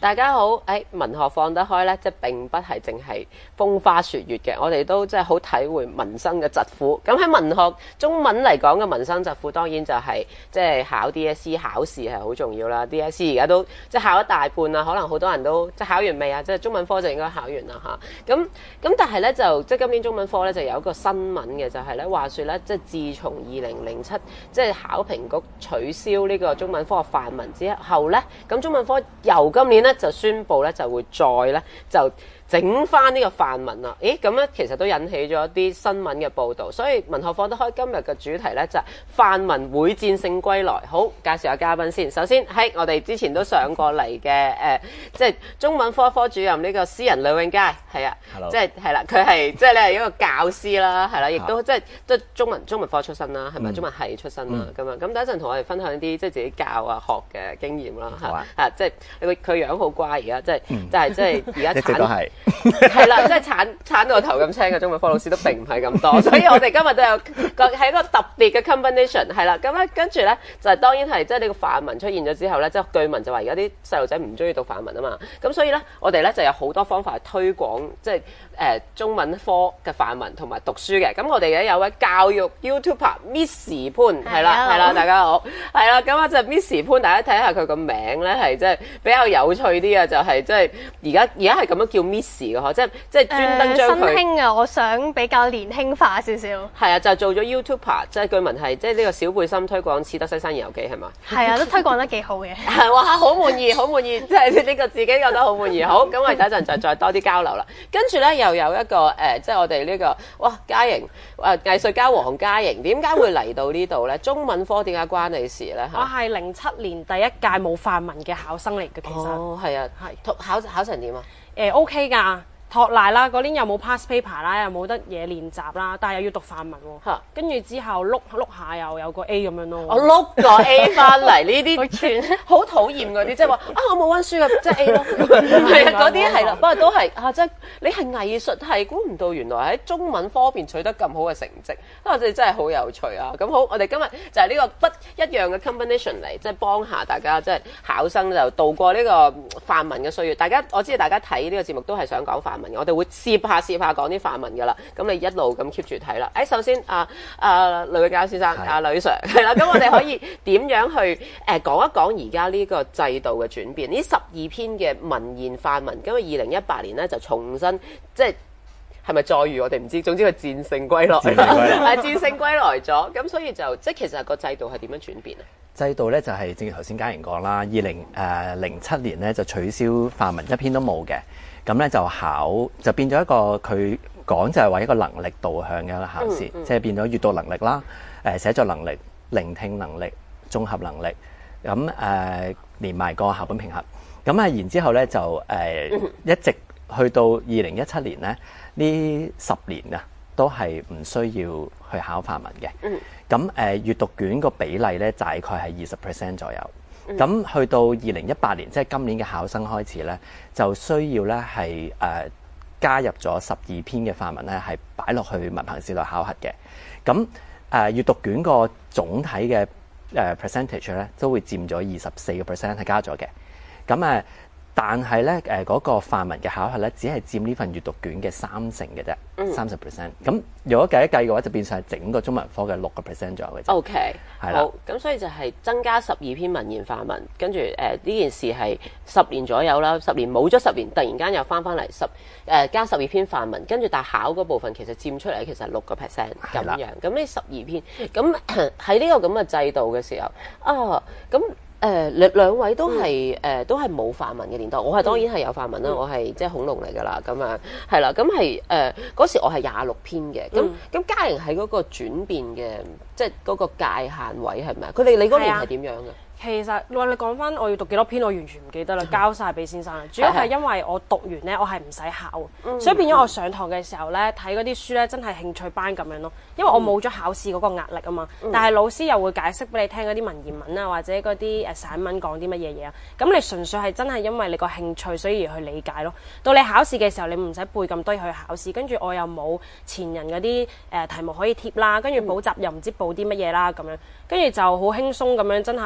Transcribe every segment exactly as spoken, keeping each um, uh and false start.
大家好，誒、哎、文學放得開咧，即係並不係淨係風花雪月嘅，我哋都即係好體會民生嘅疾苦。咁喺文學中文嚟講嘅民生疾苦，當然就係即係考 D S E 考試係好重要啦。D S E 而家都即係考一大半啦，可能好多人都即係考完未啊？即係中文科就應該考完啦嚇。咁咁但係咧就即係今年中文科咧就有一個新聞嘅，就係咧話説咧，即係自從二零零七即係考評局取消呢個中文科嘅範文之後咧，咁中文科由今年咧就宣布咧就會再咧就整翻呢個範文啦。咦，咁咧其實都引起咗一啲新聞嘅報導，所以文學放得開今日嘅主題咧就係範文會戰勝歸來。好，介紹下嘉賓先。首先喺我哋之前都上過嚟嘅誒，即係中文科科主任呢個詩人呂永佳，係啊，即係係啦，佢係即係你係一個教師啦，係啦，亦都即係都中文中文科出身啦，係咪、嗯、中文系出身啦咁樣。咁第一陣同我哋分享啲即係自己教啊學嘅經驗啦嚇，啊即係佢佢樣好乖而家，即係即係即係而家產係啦，即係鏟鏟到個頭咁青嘅中文科老師都並唔係咁多，所以我哋今日都有個係一個特別嘅 combination 係啦。咁咧跟住咧就係、是、當然係即係呢個範文出現咗之後咧，即係據聞就話而家啲細路仔唔中意讀範文啊嘛。咁所以咧我哋咧就有好多方法去推廣即係誒、呃、中文科嘅範文同埋讀書嘅。咁我哋咧有位教育 YouTuber Miss 潘係啦係啦，大家好係啦。咁啊就 Miss 潘，大家睇下佢個名咧係即係比較有趣啲啊，就係即係而家而家係咁樣叫 Miss 嘅嗬，即係即係專登將佢、呃、新興啊，我想比較年輕化少少。係啊，就做咗 YouTuber， 即係據聞係即係呢個小背心推廣《似德西山遊記》係嘛？係啊，都推廣得幾好嘅。係哇，好滿意，好滿意，即係呢個自己覺得好滿意。好，咁我哋等一陣就再多啲交流啦。跟住咧又有一個誒、呃，即係我哋呢、這個哇嘉瑩誒藝術家黃嘉瑩，點解會嚟到呢度咧？中文科點解關你事咧？ 我係零七年第一屆冇範文嘅考生嚟嘅，其實。 哦，係啊，係考考成點啊？ 誒、呃、OK 㗎。托賴啦，嗰年又冇 pass paper 啦，又冇得嘢練習啦，但係又要讀範文喎。跟住之後碌碌下又有個 A 咁樣咯。我碌個 A 翻嚟，呢啲全好討厭嗰啲，即係話啊我冇温書嘅，即係 A 咯。係啊，嗰啲係啦，不過都係啊，即係你係藝術係估唔到原來喺中文科邊取得咁好嘅成績，我哋真係好有趣啊！咁好，我哋今日就係呢個不一樣嘅 combination 嚟，即係幫下大家，即係考生就度過呢個範文嘅歲月。大家我知道大家睇呢個節目都係想講範文。我哋會攝下攝下講啲範文噶啦，咁你一路咁 keep 住睇啦。誒，首先啊啊呂永佳先生，阿呂 Sir 係啦，咁我哋可以點樣去誒講一講而家呢個制度嘅轉變？呢十二篇嘅文言範文，因為二零一八年咧就重新即係係咪再遇我哋唔知，總之佢戰勝歸來，係戰勝歸來咗。咁所以就即係其實個制度係點樣轉變啊？ 制度咧就係正如頭先嘉瑩講啦，二零誒零七年咧就取消範文一篇都冇嘅。咁咧就考就變咗一個佢講就係話一個能力導向嘅一個考試，嗯嗯、即係變咗閱讀能力啦、誒寫作能力、聆聽能力、綜合能力，咁誒、呃、連埋個校本評核。咁啊然之後咧就誒、呃嗯、一直去到二零一七年咧，呢十年啊都係唔需要去考範文嘅。咁誒、呃、閱讀卷個比例咧大概係二十 percent 左右。咁、嗯、去到二零一八年，即係今年嘅考生開始咧，就需要咧係誒加入咗十二篇嘅範文咧，係擺落去文憑試度考核嘅。咁誒、呃、閱讀卷個總體嘅誒、呃、percentage 咧，都會佔咗二十四個 percent 係加咗嘅。咁誒。但係咧，誒、呃、嗰、那個範文嘅考核咧，只係佔呢份閱讀卷嘅三成嘅啫，三十 percent。咁如果計一計嘅話，就變成係整個中文科嘅六個 percent 左右嘅啫。 OK，係啦。好，咁所以就係增加十二篇文言範文，跟住誒呢件事係十年左右啦，十年冇咗十年，突然間又翻翻嚟十誒、呃、加十二篇範文，跟住但係考嗰部分其實佔出嚟其實係六個 percent 咁樣。咁呢十二篇，咁喺呢個咁嘅制度嘅時候啊，咁。誒兩兩位都係誒、呃、都係冇範文嘅年代，我係當然係有範文啦，嗯、我係即係恐龍嚟㗎啦，咁樣係啦，咁係誒嗰時我係廿六篇嘅，咁咁嘉瑩喺嗰個轉變嘅，即係嗰個界限位係咪啊？佢哋你嗰年係點樣嘅？ 其實話你講翻我要讀幾多篇，我完全唔記得啦，交晒俾先生啦。主要係因為我讀完咧，我係唔使考，嗯、所以變咗我上堂嘅時候咧，睇嗰啲書咧，真係興趣班咁樣咯。因為我冇咗考試嗰個壓力啊嘛，嗯、但係老師又會解釋俾你聽嗰啲文言文啊，或者嗰啲誒散文講啲乜嘢嘢啊。咁你純粹係真係因為你個興趣，所以而去理解咯。到你考試嘅時候，你唔使背咁多嘢去考試，跟住我又冇前人嗰啲誒題目可以貼啦，跟住補習又唔知補啲乜嘢啦咁樣，跟住就好輕鬆咁樣，真係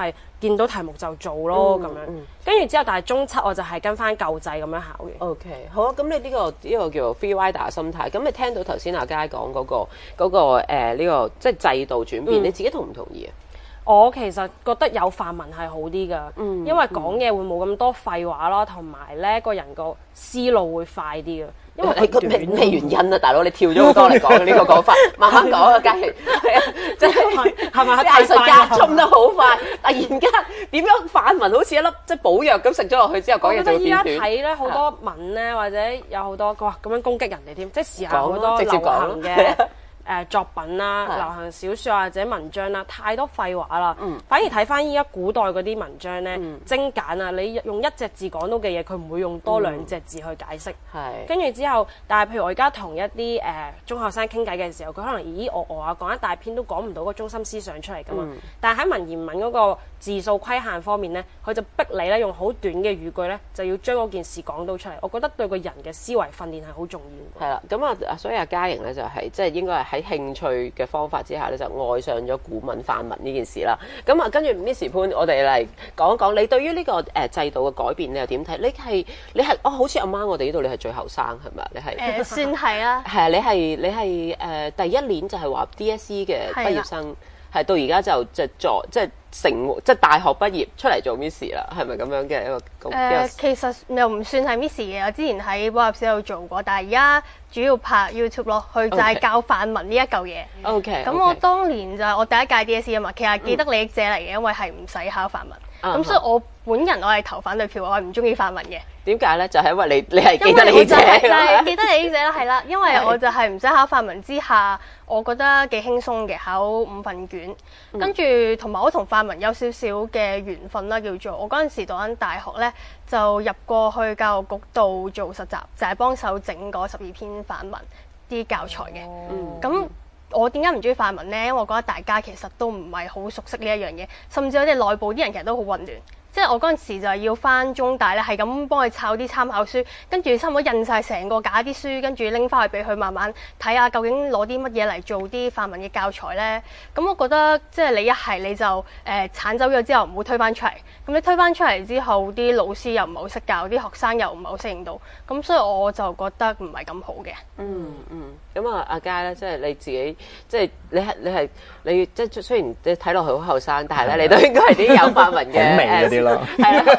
見到題目就做咯咁、嗯、樣。跟住之後，但係中七我就係跟翻舊制咁樣考嘅。 OK， 好啊。咁你呢、呢個呢、呢個叫做 free rider 心態。咁你聽到頭先阿佳講嗰個嗰、嗰個呢、呃呢個即係制度轉變，嗯、你自己同唔同意啊？ 我其實覺得有範文係好啲㗎， 嗯、 因為講嘢會冇咁多廢話啦，同埋咧個人個思路會快啲㗎。因為你個咩咩原因啊，大佬？你跳咗好多嚟講呢個講法，慢慢講啊，佳瑩。係啊，即係係咪啲藝術家衝得好快？突然間點樣範文好似一粒即係補藥咁食咗落去之後，講嘢就會變短。我覺得依家睇咧好多文咧，或者有好多哇咁樣攻擊人哋添，即係時下好多流行嘅。誒作品啦、流行小説或者文章啦，太多廢話啦。嗯、反而睇翻依家古代嗰啲文章咧，嗯、精簡啊，你用一隻字講到嘅嘢，佢唔會用多兩隻字去解釋。係跟住之後，但係譬如我而家同一啲誒、呃、中學生傾偈嘅時候，佢可能咦咦我我啊講一大篇都講唔到個中心思想出嚟㗎嘛。嗯、但係喺文言文嗰個字數規限方面咧，佢就逼你咧用好短嘅語句咧，就要將嗰件事講到出嚟。我覺得對個人嘅思維訓練係好重要。係啦，咁啊，所以阿嘉瑩咧就係、是、即係應該係喺興趣嘅方法之下咧，就愛上咗古文範文呢件事啦。咁啊，跟住 Miss 潘，我哋嚟講一講你對於呢、這個誒、呃、制度嘅改變，你又點睇？你係你係哦，好似阿媽我哋呢度，你係最後生係咪？你係誒、 呃、算係啦。 係啊，你係你係誒、呃、第一年就係話 D S E 嘅畢業生，係到而家就就做即係成即係大學畢業出嚟做 Miss 啦，係咪咁樣嘅一個工？誒、 呃，其實又唔算係 Miss 嘅，我之前喺補習社度做過，但係而家主要拍 YouTube 咯，佢就係教範文呢一嚿嘢。OK。咁我當年就係我第一屆 D S E 啊嘛，其實既得利益者嚟嘅，因為係唔使考範文。咁、嗯、所以我本人我係投反對票，我係唔中意範文嘅。點解咧？就係、是、因為你你係既得利益者。就係既得利益者啦，係啦，因為我就係唔使考範文之下，我覺得幾輕鬆嘅，考五份卷，嗯、跟住同埋我同範文有少少嘅緣分啦，叫做我嗰陣時讀緊大學咧，就入過去教育局度做實習，就係、是、幫手整嗰十二篇範文啲教材嘅。咁、嗯、我點解唔中意範文呢？因為我覺得大家其實都唔係好熟悉呢一樣嘢，甚至我哋內部啲人其實都好混亂。即係我嗰陣時就係要翻中大咧，係咁幫佢抄啲參考書，跟住差唔多印晒成個架啲書，跟住拎翻去俾佢慢慢睇下，究竟攞啲乜嘢嚟做啲範文嘅教材咧。咁我覺得即係你一係你就誒剷走咗之後唔好推翻出嚟，咁你推翻出嚟之後，啲老師又唔係好識教，啲學生又唔係好適應到，咁所以我就覺得唔係咁好嘅。嗯嗯。咁啊，阿佳咧，即係你自己，即係你係你係你即係雖然你睇落去好後生，但係咧你都應該係啲有範文嘅。好明嗰啲咯。係啦。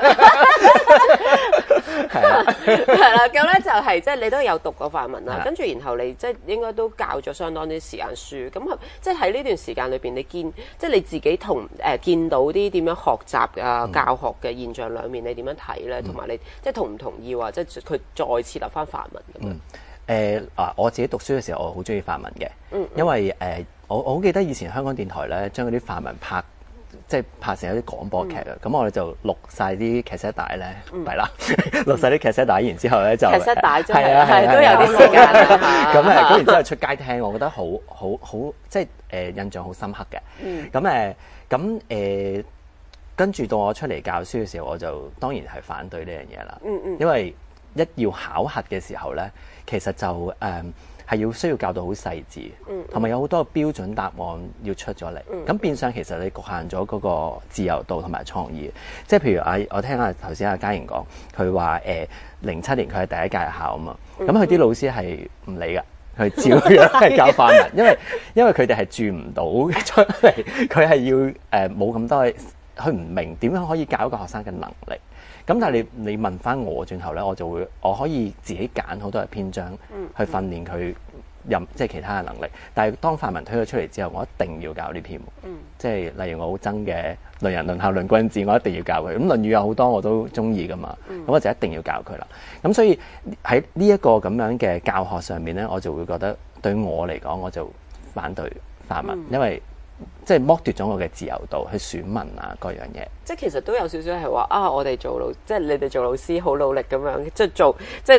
係啦。係啦。咁咧就係即係你都有讀過範文啦，跟住然後你即係應該都教咗相當啲時間書。咁即係喺呢段時間裏邊，你見即係你自己同誒見到啲點樣學習啊、教學嘅現象兩面，你點樣睇咧？同埋你即係同唔同意話即係佢再設立翻範文咁樣？誒啊！我自己讀書嘅時候，我好中意範文嘅，嗯嗯因為誒、呃、我我好記得以前香港電台咧，將嗰啲範文拍即係拍成一啲廣播劇啊，咁、嗯、我哋就錄晒啲劇集帶咧，係啦、嗯，錄晒啲劇集帶，然之後咧就劇集帶真係係都有啲時間咁誒，咁然之後出街聽，我覺得好好好即係誒、呃、印象好深刻嘅。咁誒咁誒跟住到我出嚟教書嘅時候，我就當然係反對呢樣嘢啦，嗯嗯因為一要考核嘅時候咧。其實就誒係、嗯、要需要教到好細緻，同埋、嗯嗯、有好多標準答案要出咗嚟。咁、嗯、變相其實你局限咗嗰個自由度同埋創意。即係譬如啊，我聽下頭先阿嘉瑩講，佢話誒零七年佢係第一屆考啊嘛。咁佢啲老師係唔理㗎，佢照樣係教範文，因為因為佢哋係轉唔到出嚟，佢係要誒冇咁多，佢唔明點樣可以教一個學生嘅能力。咁但係你你問翻我轉頭咧，我就會我可以自己揀好多嘅篇章去訓練佢任即係其他嘅能力。但係當範文推咗出嚟之後，我一定要教呢篇。嗯、即係例如我好憎嘅《論人論孝論君子》，我一定要教佢。咁《論語》有好多我都中意噶嘛，咁、嗯、我就一定要教佢啦。咁所以喺呢一個咁樣嘅教學上面咧，我就會覺得對我嚟講，我就反對範文，嗯、因為即係剝奪咗我嘅自由度去選文啊，各樣嘢。即係其實都有少少係話啊，我哋做老，即係你哋做老師好努力咁樣，即係做即係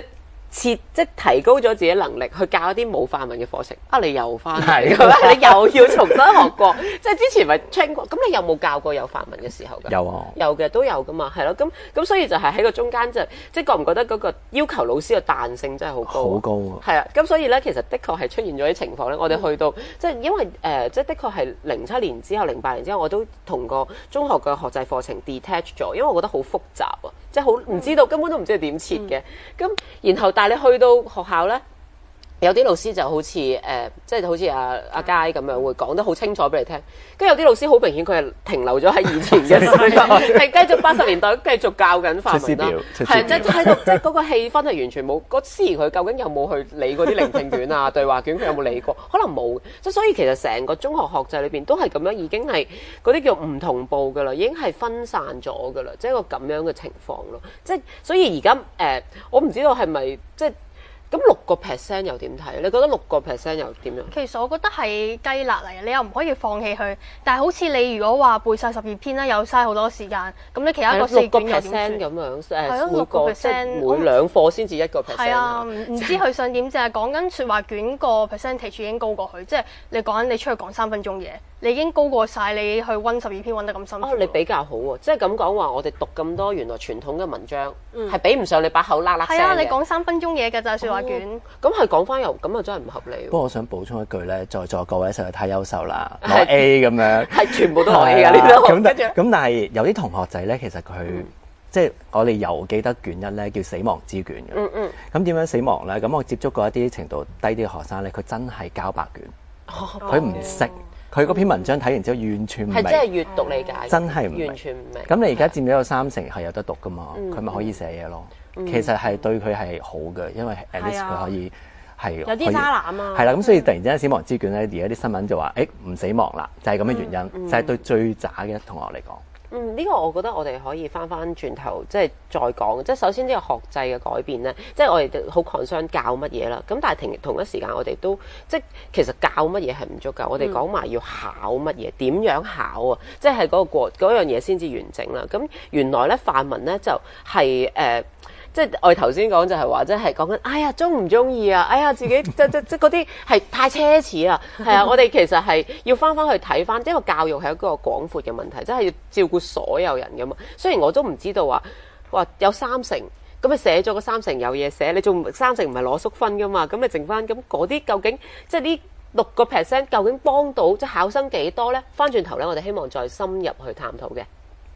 設即提高咗自己能力去教一啲冇範文嘅課程啊！你又翻嚟，你又要重新學過，即係之前咪 train 過，咁你有冇教過有範文嘅時候㗎？ 有啊， 有嘅都有噶嘛，係咯，咁咁所以就係喺個中間就即係覺唔覺得嗰個要求老師嘅彈性真係好高？ 好高啊！ 係啊，咁所以咧其實的確係出現咗啲情況咧，我哋去到即係因為誒、呃、即係的確係零七年之後、零八年之後，我都同個中學嘅學制課程 detach 咗，因為我覺得好複雜啊，即係好唔知道，根本都唔知道點設嘅，咁、嗯、然後但係你去到學校咧。有啲老師就好似誒、呃，即係好似阿阿佳咁樣，會講得好清楚俾你聽。跟住有啲老師好明顯，佢係停留咗喺以前嘅時代，係繼續八十年代繼續教緊範文啦。係即係喺度，即係嗰個氣氛係完全冇。個司儀佢究竟有冇去理嗰啲聆聽卷啊、對話卷，佢有冇理過？可能冇。即係所以其實成個中學學制裏邊都係咁樣，已經係嗰啲叫唔同步㗎啦，已經係分散咗㗎啦，即係一個咁樣嘅情況咯。即係所以而家誒，我唔知道係咪即係。咁六個 percent 又點睇？你覺得六個 percent 又點樣？ 其實我覺得係雞肋嚟嘅，你又唔可以放棄佢。但係好似你如果話背晒十二篇咧，又嘥好多時間。咁你其他個四卷又點算？ 咁樣誒， 係咯， 每個 percent 每兩課先至一個 percent。 係啊，唔唔知佢想點？就係講緊説話卷個 percentage 已經高過佢，即係你講緊你出去講三分鐘嘢，你已經高過晒你去温十二篇温得咁辛苦。 哦，你比較好喎，即係咁講話，我哋讀咁多原來傳統嘅文章係比唔上你把口啦啦聲嘅。 係啊，你講三分鐘嘢㗎咋説話卷。 咁係講翻又咁啊，真係唔合理。 不過我想補充一句咧，在座各位實在太優秀啦，攞 A 咁樣， 係全部都攞 A 㗎呢度。 咁但咁但係有啲同學仔咧，其實佢、嗯、即係我哋又記得卷一咧叫死亡之卷嘅。嗯嗯。咁點樣死亡咧？咁我接觸過一啲程度低啲嘅學生咧，佢真係交白卷，佢唔識，佢嗰篇文章睇完之後完全唔明。係真係閱讀理解。真係唔明。完全唔明。咁你而家佔咗有三成係有得讀㗎嘛？佢咪、嗯、可以寫嘢咯？嗯、其實係對佢係好嘅，因為 at least 佢可以。係有啲渣男啊！ 係啦，咁所以突然之間死亡之卷咧，而家啲新聞就話，誒唔死亡啦，就係咁嘅原因，嗯嗯、就係對最渣嘅同學嚟講。 嗯，呢、這個我覺得我哋可以翻翻轉頭，即係再講。即係首先呢個學制嘅改變咧，即係我哋好 concern 教乜嘢啦。咁但係同同一時間，我哋都即係其實教乜嘢係唔足夠。我哋講埋要考乜嘢，點樣考啊？即係嗰個過嗰樣嘢先至完整啦。咁原來咧範文咧就係、是、誒。呃即係我哋頭先講就係話，即係講緊，哎呀，中唔中意啊？哎呀，自己即即即嗰啲係太奢侈啦。係啊，我哋其實係要翻翻去睇翻，因為教育係一個廣闊嘅問題，即係要照顧所有人噶嘛。雖然我都唔知道話，話有三成，咁你寫咗個三成有嘢寫，你仲三成唔係攞縮分噶嘛？咁你剩翻咁嗰啲究竟即係呢六個 percent 究竟幫到即係考生幾多咧？翻轉頭咧，我哋希望再深入去探討嘅。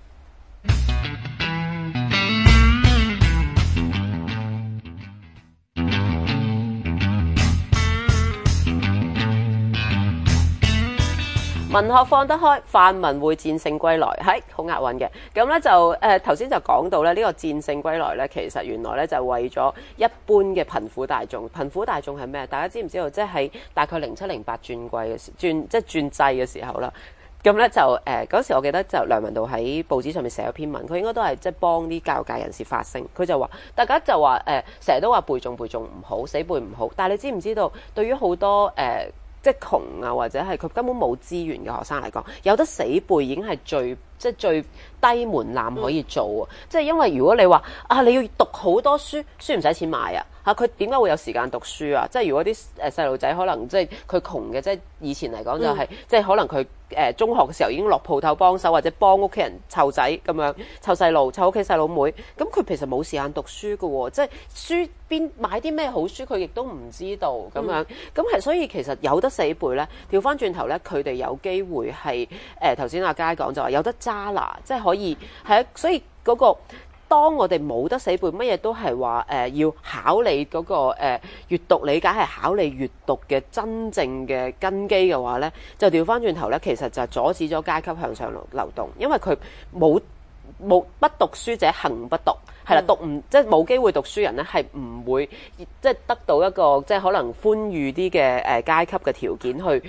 文學放得開，範文會戰勝歸來，係好押韻嘅。咁咧就誒頭先就講到咧，呢個戰勝歸來咧，其實原來咧就係為咗一般嘅貧苦大眾。貧苦大眾係咩？大家知唔知道？即係喺大概零七零八轉季嘅時，轉即係轉制嘅時候啦。咁咧就誒嗰、呃、時，我記得就梁文道喺報紙上面寫咗篇文，佢應該都係即係幫啲教育界人士發聲。佢就話，大家就話誒，成日都話背誦背誦唔好，死背唔好。但係你知唔知道，對於好多誒，呃即係窮啊，或者係佢根本冇資源嘅學生嚟講，有得死背已經係最即係最低門檻可以做啊！嗯、即係因為如果你話啊，你要讀好多書，書唔使錢買啊嚇，佢點解會有時間讀書啊？即係如果啲誒細路仔可能即係佢窮嘅，即係以前嚟講就係、是嗯、即係可能佢誒、呃、中學嘅時候已經落鋪頭幫手，或者幫屋企人湊仔咁樣湊細路，湊屋企細佬妹，咁佢其實冇時間讀書㗎喎，即係書邊買啲咩好書，佢亦都唔知道咁樣，咁係、嗯、所以其實有得死背咧，調翻轉頭咧，佢哋有機會係誒頭先阿佳講就話有得揸拿，即係可以係啊，所以嗰、那個當我哋冇得死背，乜嘢都係話誒要考你嗰、那個誒、呃、閱讀理解係考你閱讀嘅真正嘅根基嘅話咧，就調翻轉頭咧，其實就阻止咗階級向上流流動，因為佢冇冇不讀書者行不讀。係啦，讀唔即係冇機會讀書人咧，係唔會即係得到一個即係可能寬裕啲嘅誒階級嘅條件去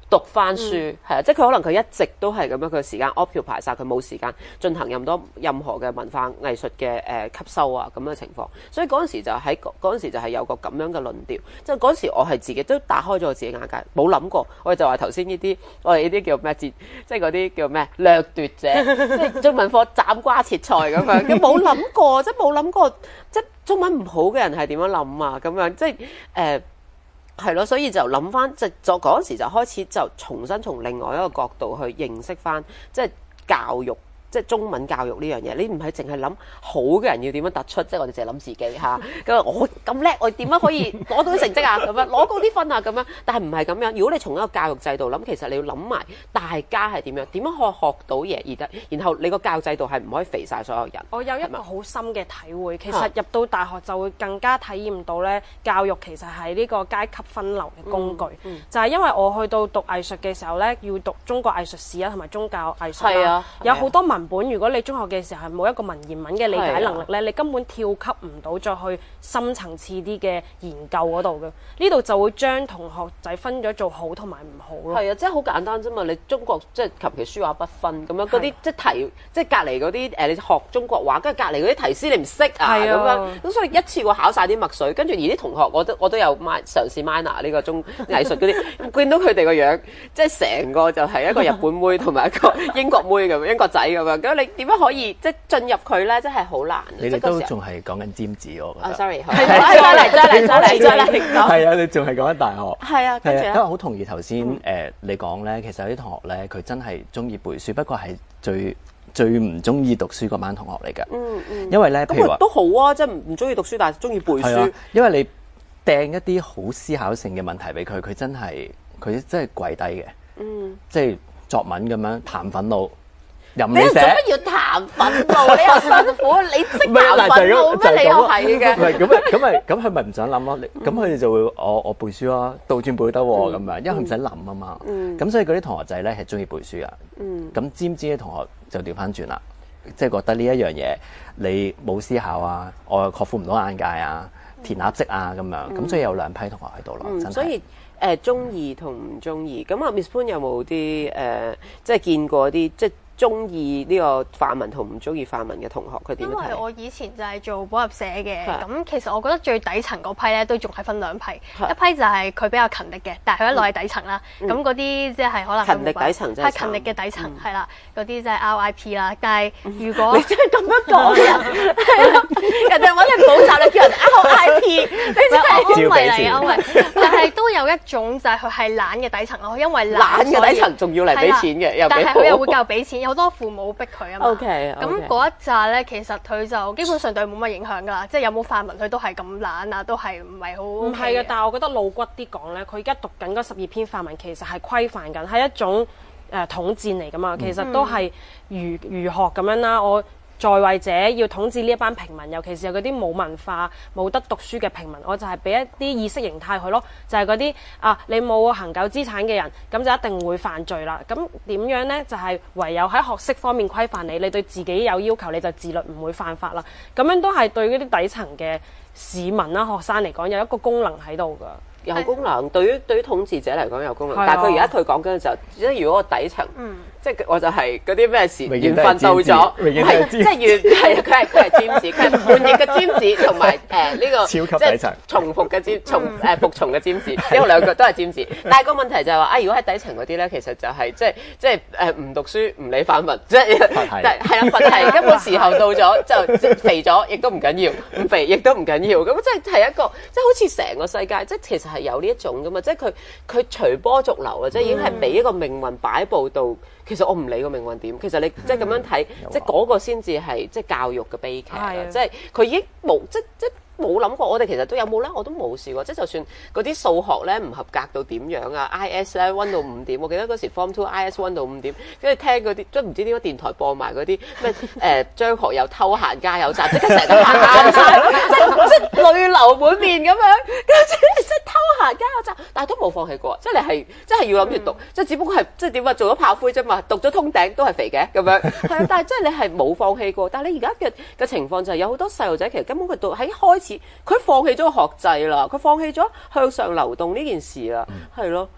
讀翻書，係啊、嗯，即係佢可能佢一直都係咁樣，佢時間 occupy 晒，佢冇時間進行任多任何嘅文化藝術嘅誒吸收啊咁嘅情況。所以嗰陣時就喺嗰陣時就係有個咁樣嘅論調，即係嗰陣時我係自己都打開咗我自己眼界，冇諗過。我哋就話頭先呢啲，我哋呢啲叫咩節，即係嗰啲叫咩掠奪者，即係中文課斬瓜切菜咁樣，佢冇諗過，即係冇諗過，即係中文唔好嘅人係點樣諗啊咁樣，即係誒。呃係咯，所以就諗翻，即係就嗰陣時就開始就重新從另外一個角度去認識翻，即係教育，即係中文教育呢樣嘢。你唔係淨係諗好嘅人要點樣突出，即係我哋淨係諗自己嚇。咁我咁叻，我點樣可以攞到啲成績啊？咁樣攞高啲分啊？咁樣，但係唔係咁樣。如果你從一個教育制度諗，其實你要諗埋大家係點樣，點樣可以學到嘢而得，然後你個教育制度係唔可以肥晒所有人。 我有一個好深嘅體會，其實入到大學就會更加體驗到咧，教育其實係呢個階級分流嘅工具。嗯嗯、就係因為我去到讀藝術嘅時候咧，要讀中國藝術史啊，同埋宗教藝術啦，有好多文本。如果你中學嘅時候係冇一個文言文嘅理解能力咧，你根本跳級唔到再去深層次啲嘅研究嗰度嘅。呢度就會將同學仔分咗做好同埋唔好咯。 係啊，即係好簡單啫嘛！你中國即係求其書畫不分咁樣，嗰啲即係題，即係隔離嗰啲誒，你學中國話，跟住隔離嗰啲題詩你唔識啊咁樣，咁所以一次過考晒啲墨水，跟住而啲同學我都我都有 min 嘗試 minor 呢個中藝術嗰啲，見到佢哋個樣，即係成個就係一個日本妹同埋一個英國妹咁，英國仔咁樣，咁你點樣可以即係進入佢咧？真係好難。 你哋都仲係講緊尖子，我覺得。 啊 ，sorry，再嚟再嚟再嚟再嚟講。 係啊，你仲係講緊大學。 係啊，跟住咧。 因為好同意頭先誒你講咧，其實有啲同學咧，佢真係中意背書，不過係最最唔中意讀書嗰班同學嚟㗎。嗯嗯。因為咧，譬如話都好啊，即係唔唔中意讀書，但係中意背書。 因為你掟一啲好思考性嘅問題俾佢，佢真係佢真係跪低嘅。嗯。即係作文咁樣談憤怒。任你寫，做乜要談憤怒？你又辛苦，你識談憤怒咩？你又係嘅。 唔係咁咪咁咪咁佢咪唔想諗咯？咁佢哋就會我我背書咯，倒轉背得喎咁樣，因為佢唔使諗啊嘛。咁所以嗰啲同學仔咧係中意背書啊。咁尖唔尖嘅同學就調翻轉啦，即係覺得呢一樣嘢你冇思考啊，我又擴闊唔到眼界啊，填鴨式啊咁樣。咁所以有兩批同學喺度咯，真係。 所以誒，中意同唔中意。咁啊，Miss Poon有冇啲誒，即係見過啲即係？中意呢個範文同唔中意範文嘅同學，佢點樣睇？ 因為我以前就係做補習社嘅，咁其實我覺得最底層嗰批咧都仲係分兩批，一批就係佢比較勤力嘅，但係佢一落係底層啦。咁嗰啲即係可能勤力底層即係勤力嘅底層係啦，嗰啲即係 R I P 啦。但係如果你真係咁樣講人，係咯，人哋揾你補習，你叫人 R I P，你真係安慰嚟安慰。但係都有一種就係佢係懶嘅底層咯，因為懶嘅底層仲要嚟俾錢嘅，又但係佢又會教俾錢。好多父母逼佢啊嘛，咁 okay, okay. 嗰一紮咧，其實佢就基本上對佢冇乜影響噶啦，即係有冇範文佢都係咁懶啊，都係唔係好唔係嘅。但係我覺得露骨啲講咧，佢而家讀緊嗰十二篇範文，其實係規範緊，係一種誒、呃、統戰嚟噶嘛，其實都係儒儒學咁樣啦。我在位者要統治呢一班平民，尤其是係嗰啲冇文化、冇得讀書嘅平民，我就係俾一啲意識形態佢咯，就係嗰啲啊，你冇恆久資產嘅人，咁就一定會犯罪啦。咁點樣呢？就係、是、唯有喺學識方面規範你，你對自己有要求，你就自律唔會犯法啦。咁樣都係對嗰啲底層嘅市民啦、學生嚟講有一個功能喺度㗎。 有功能，對於對於統治者嚟講有功能，但係佢而家佢講緊嘅時候，即係如果個底層，嗯、即係我就係嗰啲咩事緣分到咗，係即係緣係佢係佢係尖子，佢係叛逆嘅尖子，同埋誒呢個超級底層重複嘅尖從誒服從嘅尖子，因為兩個都係尖子。但係個問題就係話啊，如果喺底層嗰啲咧，其實就係即係即係誒唔讀書唔理範文，即係係啦，佛系根本時候到咗就肥咗，亦都唔緊要，唔肥亦都唔緊要，咁即係係一個即係好似成個世界，即係其實係有呢一種噶嘛，即係佢佢隨波逐流啊，即係已經係俾一個命運擺佈到。其實我唔理個命運點，其實你即係咁樣睇，嗯、即係嗰個先至係即係教育嘅悲劇啊！的即係佢已經冇即即。冇諗過，我哋其實都有冇咧？我都冇試過，即係就算嗰啲數學咧唔合格到點樣啊 ，I S 咧温到五點，我記得嗰時 Form Two I S 温到五點，跟住聽嗰啲，即係唔知點解電台播埋嗰啲咩誒張學友偷閒加油站，即刻成日都喊晒，即係即係淚流滿面咁樣，跟住即係偷閒加油站，但係都冇放棄過，即係你係即係要諗住讀，即係只不過係即係點啊做咗炮灰啫嘛，讀咗通頂都係肥嘅咁樣，係啊，但係即係你係冇放棄過，但係你而家嘅嘅情況就係有好多細路仔其實根本佢到喺開始。佢放棄咗學制啦，佢放棄咗向上流動呢件事啦，係咯、嗯。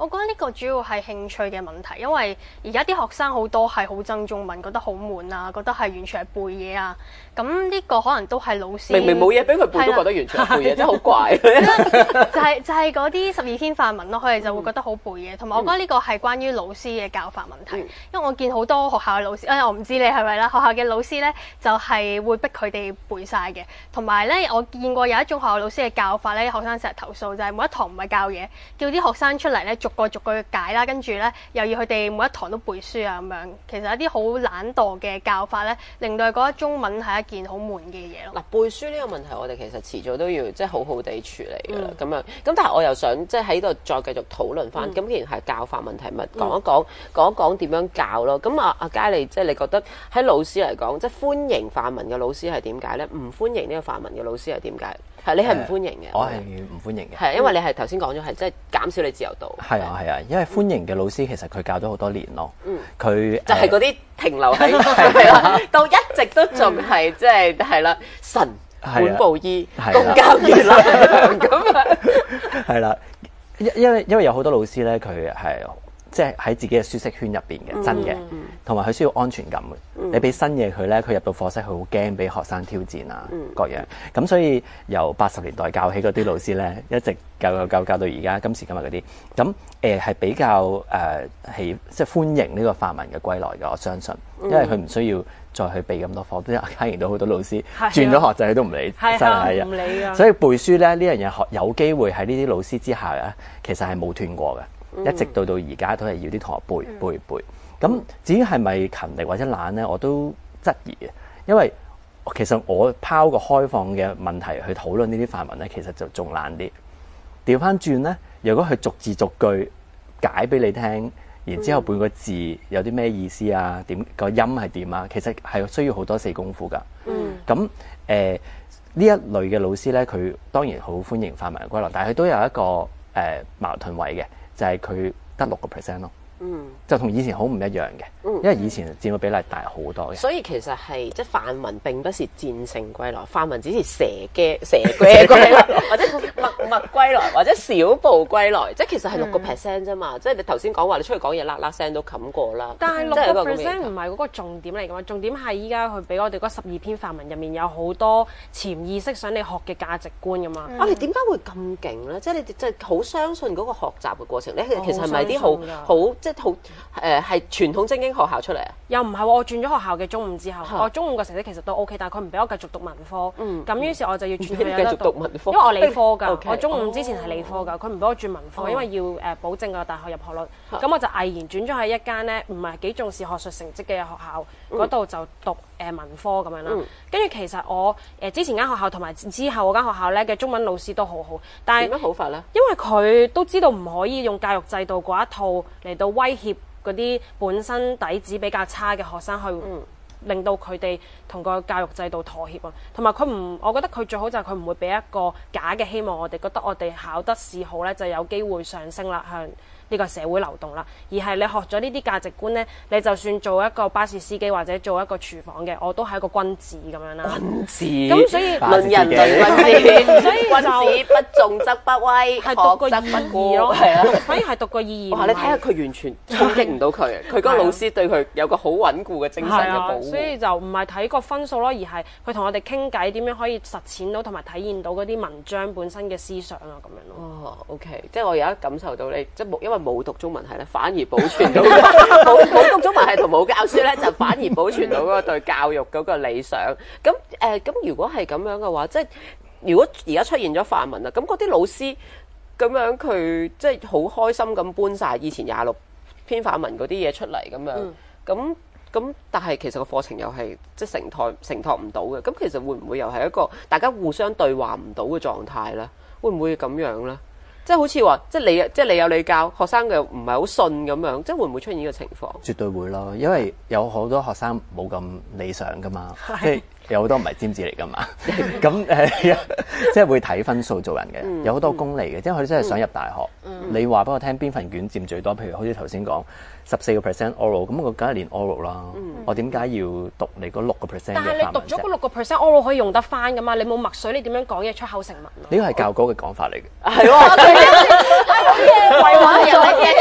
我覺得呢個主要係興趣嘅問題，因為而家啲學生好多係好憎中文，覺得好悶啊，覺得係完全係背嘢啊。咁呢個可能都係老師明明冇嘢俾佢背都覺得完全係背嘢，真係好怪。 就係就係嗰啲十二篇範文咯，佢哋就會覺得好背嘢。同埋我覺得呢個係關於老師嘅教法問題，嗯、因為我見好多學校嘅老師，誒我唔知你係咪啦，學校嘅老師咧就係、是、會逼佢哋背晒嘅。同埋咧，我見過有一種學校老師嘅教法咧，學生成日投訴就係、是、每一堂唔係教嘢，叫啲學生出嚟咧逐個逐個解啦，跟住咧又要佢哋每一堂都背書啊咁樣。其實一啲好懶惰嘅教法咧，令到佢覺得中文係一件好悶嘅嘢咯。 嗱，背書呢個問題，我哋其實遲早都要即係好好地處理㗎啦。咁、嗯、樣咁，但係我又想即係喺度再繼續討論翻。咁、嗯、既然係教法問題，咪講一講、嗯、講一講點樣教咯。咁啊，阿佳你即係你覺得喺老師嚟講，即係歡迎範文嘅老師係點解咧？唔歡迎呢個範文嘅老師係點解？係你係唔歡迎嘅、呃？ 我係唔歡迎嘅。係因為你係頭先講咗係即係減少你自由度。 係啊係啊，因為歡迎嘅老師其實佢教咗好多年咯。嗯，佢就係嗰啲停留喺係啦，到一直都仲係即係係啦，神本部醫公教員啦咁啊。 係啦，因因為因為有好多老師咧，佢係即係喺自己嘅舒適圈入邊嘅，真嘅，同埋佢需要安全感嘅。嗯、你俾新嘢佢咧，佢入到課室佢好驚俾學生挑戰啊，嗯、各樣。咁所以由八十年代教起嗰啲老師咧，一直教教教教到而家今時今日嗰啲，咁誒係比較誒係、呃、即係歡迎呢個範文嘅歸來嘅，我相信，因為佢唔需要再去備咁多課，都家見到好多老師轉咗學制佢都唔理， 真係唔理啊。 所以背書咧呢樣嘢學有機會喺呢啲老師之下咧，其實係冇斷過嘅。一直到到而家都係要啲同學背、嗯、背背。咁至於係咪勤力或者懶咧，我都質疑嘅。因為其實我拋個開放嘅問題去討論呢啲範文咧，其實就仲難啲。調翻轉咧，如果佢逐字逐句解俾你聽，然之後每個字有啲咩意思啊，點個音係點啊，其實係需要好多四功夫㗎。咁誒呢一類嘅老師咧，佢當然好歡迎範文歸來，但係佢都有一個誒、呃、矛盾位嘅。就係佢得六個 percent 咯，嗯，就同以前好唔一樣嘅，嗯，因為以前佔嘅比例大好多嘅。 所以其實係即係範文並不是戰勝歸來，範文只是蛇嘅蛇嘅歸來，或者默默歸來，或者小步歸來，即係其實係六個 percent 啫嘛。即係你頭先講話你出去講嘢啦啦聲都冚過啦。 但係六個 percent 唔係嗰個重點嚟㗎嘛，重點係依家佢俾我哋嗰十二篇範文入面有好多潛意識想你學嘅價值觀㗎嘛。 啊，你點解會咁勁咧？即係你即係好相信嗰個學習嘅過程。你其實係咪啲好好即係好誒係傳統精英學校出嚟啊？ 又唔係喎，我轉咗學校嘅中五之後，我中五個成績其實都 OK， 但係佢唔俾我繼續讀文科。嗯，咁於是我就要轉去繼續讀文科， 因為我理科㗎。我中五之前係理科㗎，佢唔俾我轉文科，因為要誒保證個大學入學率。咁我就毅然轉咗喺一間咧唔係幾重視學術成績嘅學校嗰度就讀誒文科咁樣啦。跟住其實我誒之前間學校同埋之後嗰間學校咧嘅中文老師都好好，但係點樣好法咧？ 因為佢都知道唔可以用教育制度嗰一套嚟到威脅嗰啲本身底子比較差嘅學生去，嗯、令到佢哋同個教育制度妥協啊。同埋佢唔，我覺得佢最好就係佢唔會俾一個假嘅希望我哋，覺得我哋考得試好咧就有機會上升啦，向呢個社會流動啦。而係你學咗呢啲價值觀咧，你就算做一個巴士司機或者做一個廚房嘅，我都係一個君子咁樣啦。 君子咁所以論人論君子， 所以君子不重則不威， 係讀個意義咯，係啊，反而係讀個意義。 哇！你睇下佢完全衝擊唔到佢，佢嗰個老師對佢有個好穩固嘅精神嘅保護。 所以就唔係睇個分數咯，而係佢同我哋傾偈點樣可以實踐到同埋體驗到嗰啲文章本身嘅思想啊咁樣咯。 哦 ，OK， 即係我而家感受到你即係冇因為冇讀中文系咧，反而保存到冇冇讀中文系同冇教書咧，就反而保存到嗰個對教育嗰個理想。咁誒，咁、呃、如果係咁樣嘅話，即係如果而家出現咗範文啦，咁嗰啲老師咁樣佢即係好開心咁搬晒以前廿六篇範文嗰啲嘢出嚟咁樣，咁咁、嗯、但係其實個課程又係即係承托承托唔到嘅，咁其實會唔會又係一個大家互相對話唔到嘅狀態咧？會唔會咁樣咧？即係好似話，即係你，即係你有你教學生嘅，唔係好信咁樣，即係會唔會出現呢個情況？ 絕對會咯，因為有好多學生冇咁理想噶嘛，即係有好多唔係尖子嚟噶嘛，咁誒，即係會睇分數做人嘅，嗯、有好多功利嘅，即係佢真係想入大學。嗯、你話俾我聽邊份卷佔最多？譬如好似頭先講十四個 percent oral， 咁我梗係練 oral 啦。嗯、我點解要讀你嗰六個 percent 嘅範文啫？但係你讀咗嗰六個 percent oral 可以用得翻噶嘛？你冇墨水，你點樣講嘢出口成文？ 呢個係教稿嘅講法嚟嘅。 係喎，好嘢，為話人哋嘅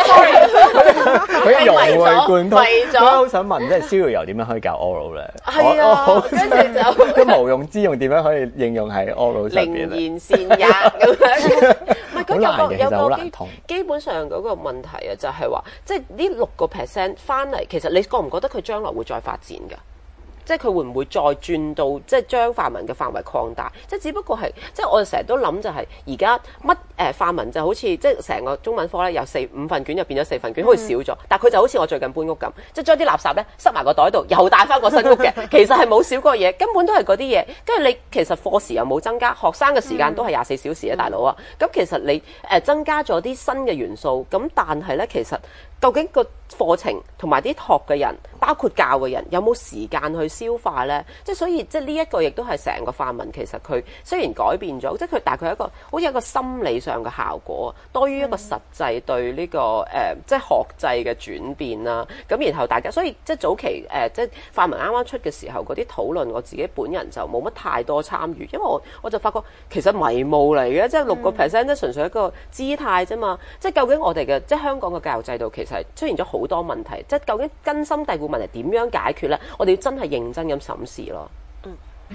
佢融會貫通。 為咗我好想問，即係燒油點樣可以教 oral 咧？ 係啊，跟住就都無用之用點樣可以應用喺 oral 上邊咧？ 靈言善也咁樣。唔係佢有個有個基痛基本上嗰個問題啊，就係話，即係呢六個 percent 翻嚟，其實你覺唔覺得佢將來會再發展㗎？即係佢會唔會再轉到即係將泛民嘅範圍擴大？即係只不過係即係我哋成日都諗就係而家乜誒泛民就好似即係成個中文科咧，由四五份卷就變咗四份卷，好似少咗。但係佢就好似我最近搬屋咁，即係將啲垃圾咧塞埋個袋度，又帶翻個新屋嘅。其實係冇少過嘢，根本都係嗰啲嘢。跟住你其實課時又冇增加，學生嘅時間都係廿四小時啊，大佬啊！咁其實你誒增加咗啲新嘅元素，咁但係咧其實究竟個課程同埋啲學嘅人，包括教嘅人，有冇時間去消化呢？即係所以，即係呢一個亦都係成個泛民其實佢雖然改變咗，即係佢但係佢係一個好似一個心理上嘅效果，多於一個實際對呢、這個誒、呃、即係學制嘅轉變啦。咁然後大家所以即係早期誒、呃、即係泛民啱啱出嘅時候嗰啲討論，我自己本人就冇乜太多參與，因為我我就發覺其實迷霧嚟嘅，即係六個 percent 即係純粹一個姿態啫嘛。即係究竟我哋嘅即係香港嘅教育制度其實出現咗好多問題，即係究竟根深蒂固問題點樣解決呢？我哋要真係認真咁審視咯。嗯。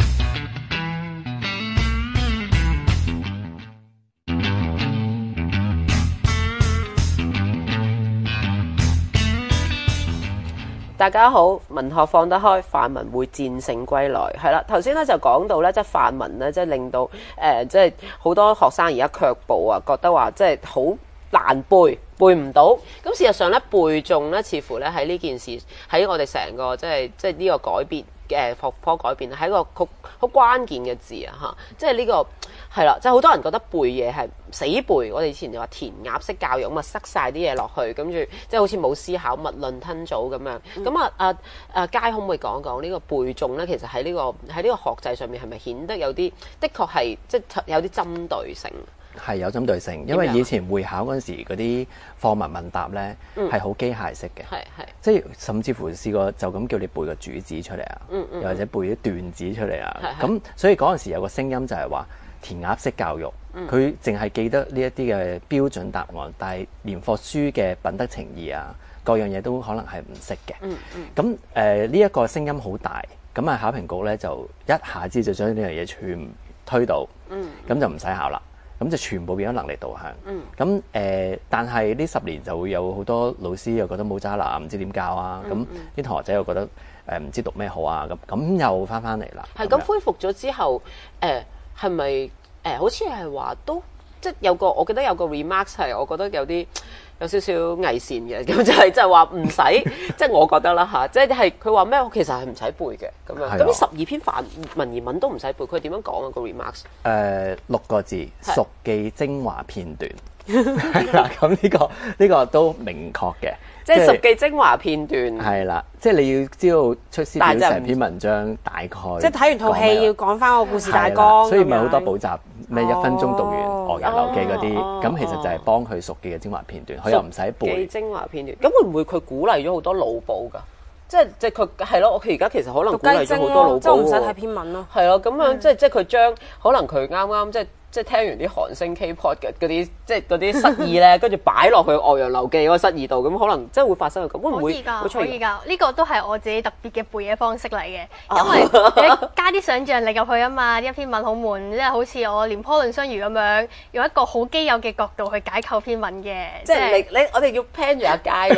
大家好，文學放得開，泛民會戰勝歸來。係啦，頭先咧就講到咧，即係泛民咧，即係令到誒、呃，即係好多學生而家卻步啊，覺得話即係好難背，背唔到。咁事實上咧，背誦咧，似乎咧喺呢件事，喺我哋成個即係即係呢個改變嘅學科改變，係一個好好關鍵嘅字啊！嚇，即係呢個係啦，即係好多人覺得背嘢係死背。我哋以前就話填鴨式教育，咁啊塞晒啲嘢落去，跟住即係好似冇思考，物論吞棗咁樣。咁啊啊啊，佳可唔可以講講呢個背誦咧？其實喺呢個喺呢個學制上面係咪顯得有啲的確係即係有啲針對性？ 係有針對性，因為以前會考嗰陣時嗰啲課文問答咧係好機械式嘅， 係係， 即係甚至乎試過就咁叫你背個主旨出嚟啊， 嗯嗯， 又或者背啲段子出嚟啊，咁所以嗰陣時有個聲音就係話填鴨式教育，佢淨係記得呢一啲嘅標準答案，但係連課書嘅品德情義啊，各樣嘢都可能係唔識嘅， 嗯嗯， 咁誒呢一個聲音好大，咁啊考評局咧就一下子就將呢樣嘢全推倒，嗯，咁就唔使考啦。咁就全部變咗能力導向。嗯。咁誒、呃，但係呢十年就會有好多老師又覺得冇渣男，唔知點教啊。咁啲、嗯、同學仔又覺得誒唔知讀咩好啊。咁咁又翻翻嚟啦。係咁恢復咗之後，誒係咪誒好似係話都即係有個，我記得有個 remarks 係，我覺得有啲有少少偽善嘅。咁就係就係話唔使，即係我覺得啦嚇，即係係佢話咩？其實係唔使背嘅咁樣。咁十二篇範文言文都唔使背，佢點樣講啊個 remarks？誒、 呃、六個字，熟記精華片段。係啦，咁呢、呢個呢、呢個都明確嘅。 即係熟記精華片段。係啦，即係你要知道出師表成篇文章大概。 即係睇完套戲要講翻個故事大綱。 所以咪好多補習，咩一分鐘讀完《岳遊樓記》嗰啲，咁其實就係幫佢熟記嘅精華片段，佢又唔使背。 熟記精華片段，咁會唔會佢鼓勵咗好多腦補㗎？即係即係佢係咯，佢而家其實可能鼓勵咗好多腦補喎。 即係唔使睇篇文咯。 係咯，咁樣即係即係佢將可能佢啱啱即係。即係聽完啲韓星 K-pop 嘅嗰啲，即係嗰啲失意咧，跟住擺落去《岳遊樓記》嗰個失意度，咁可能真係會發生咁，會唔會？ 可以㗎， 會出可以㗎。呢個都係我自己特別嘅背嘢方式嚟嘅，因為你加啲想像力入去啊嘛。呢一篇文好悶，即係好似我廉頗藺相如咁樣，用一個好基友嘅角度去解構篇文嘅。 即係你你我哋要 plan 住阿佳喎，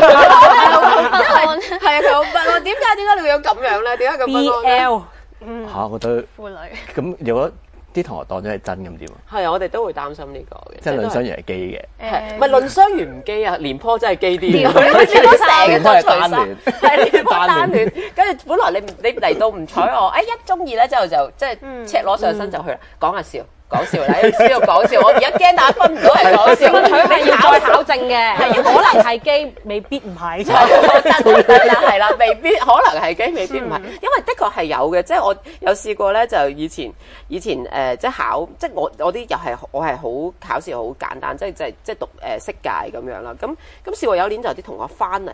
係啊，佢好不安。點解點解你會有咁樣咧？點解咁不安 B L 嗯嚇，我覺得婦女咁如果。啲同學當咗係真咁點啊？ 係啊，我哋都會擔心呢個嘅。 即係藺相如係基嘅， 係唔係藺相如唔基啊？廉頗真係基啲。佢見到成日都係單戀，係廉頗單戀。跟住本來你你嚟到唔睬我，誒一中意咧之後就即係赤裸上身就去啦，講下笑。講笑啦，喺度講笑，我而家驚大家分唔到係講笑。 佢係要再考證嘅，係可能係基，未必唔係。 係啦，係啦，未必可能係基，未必唔係。因為的確係有嘅，即係我有試過咧，就以前以前誒，即係考，即係我我啲又係我係好考試好簡單，即係即係即係讀誒適界咁樣啦。咁咁試過有一年就有啲同學翻嚟咧。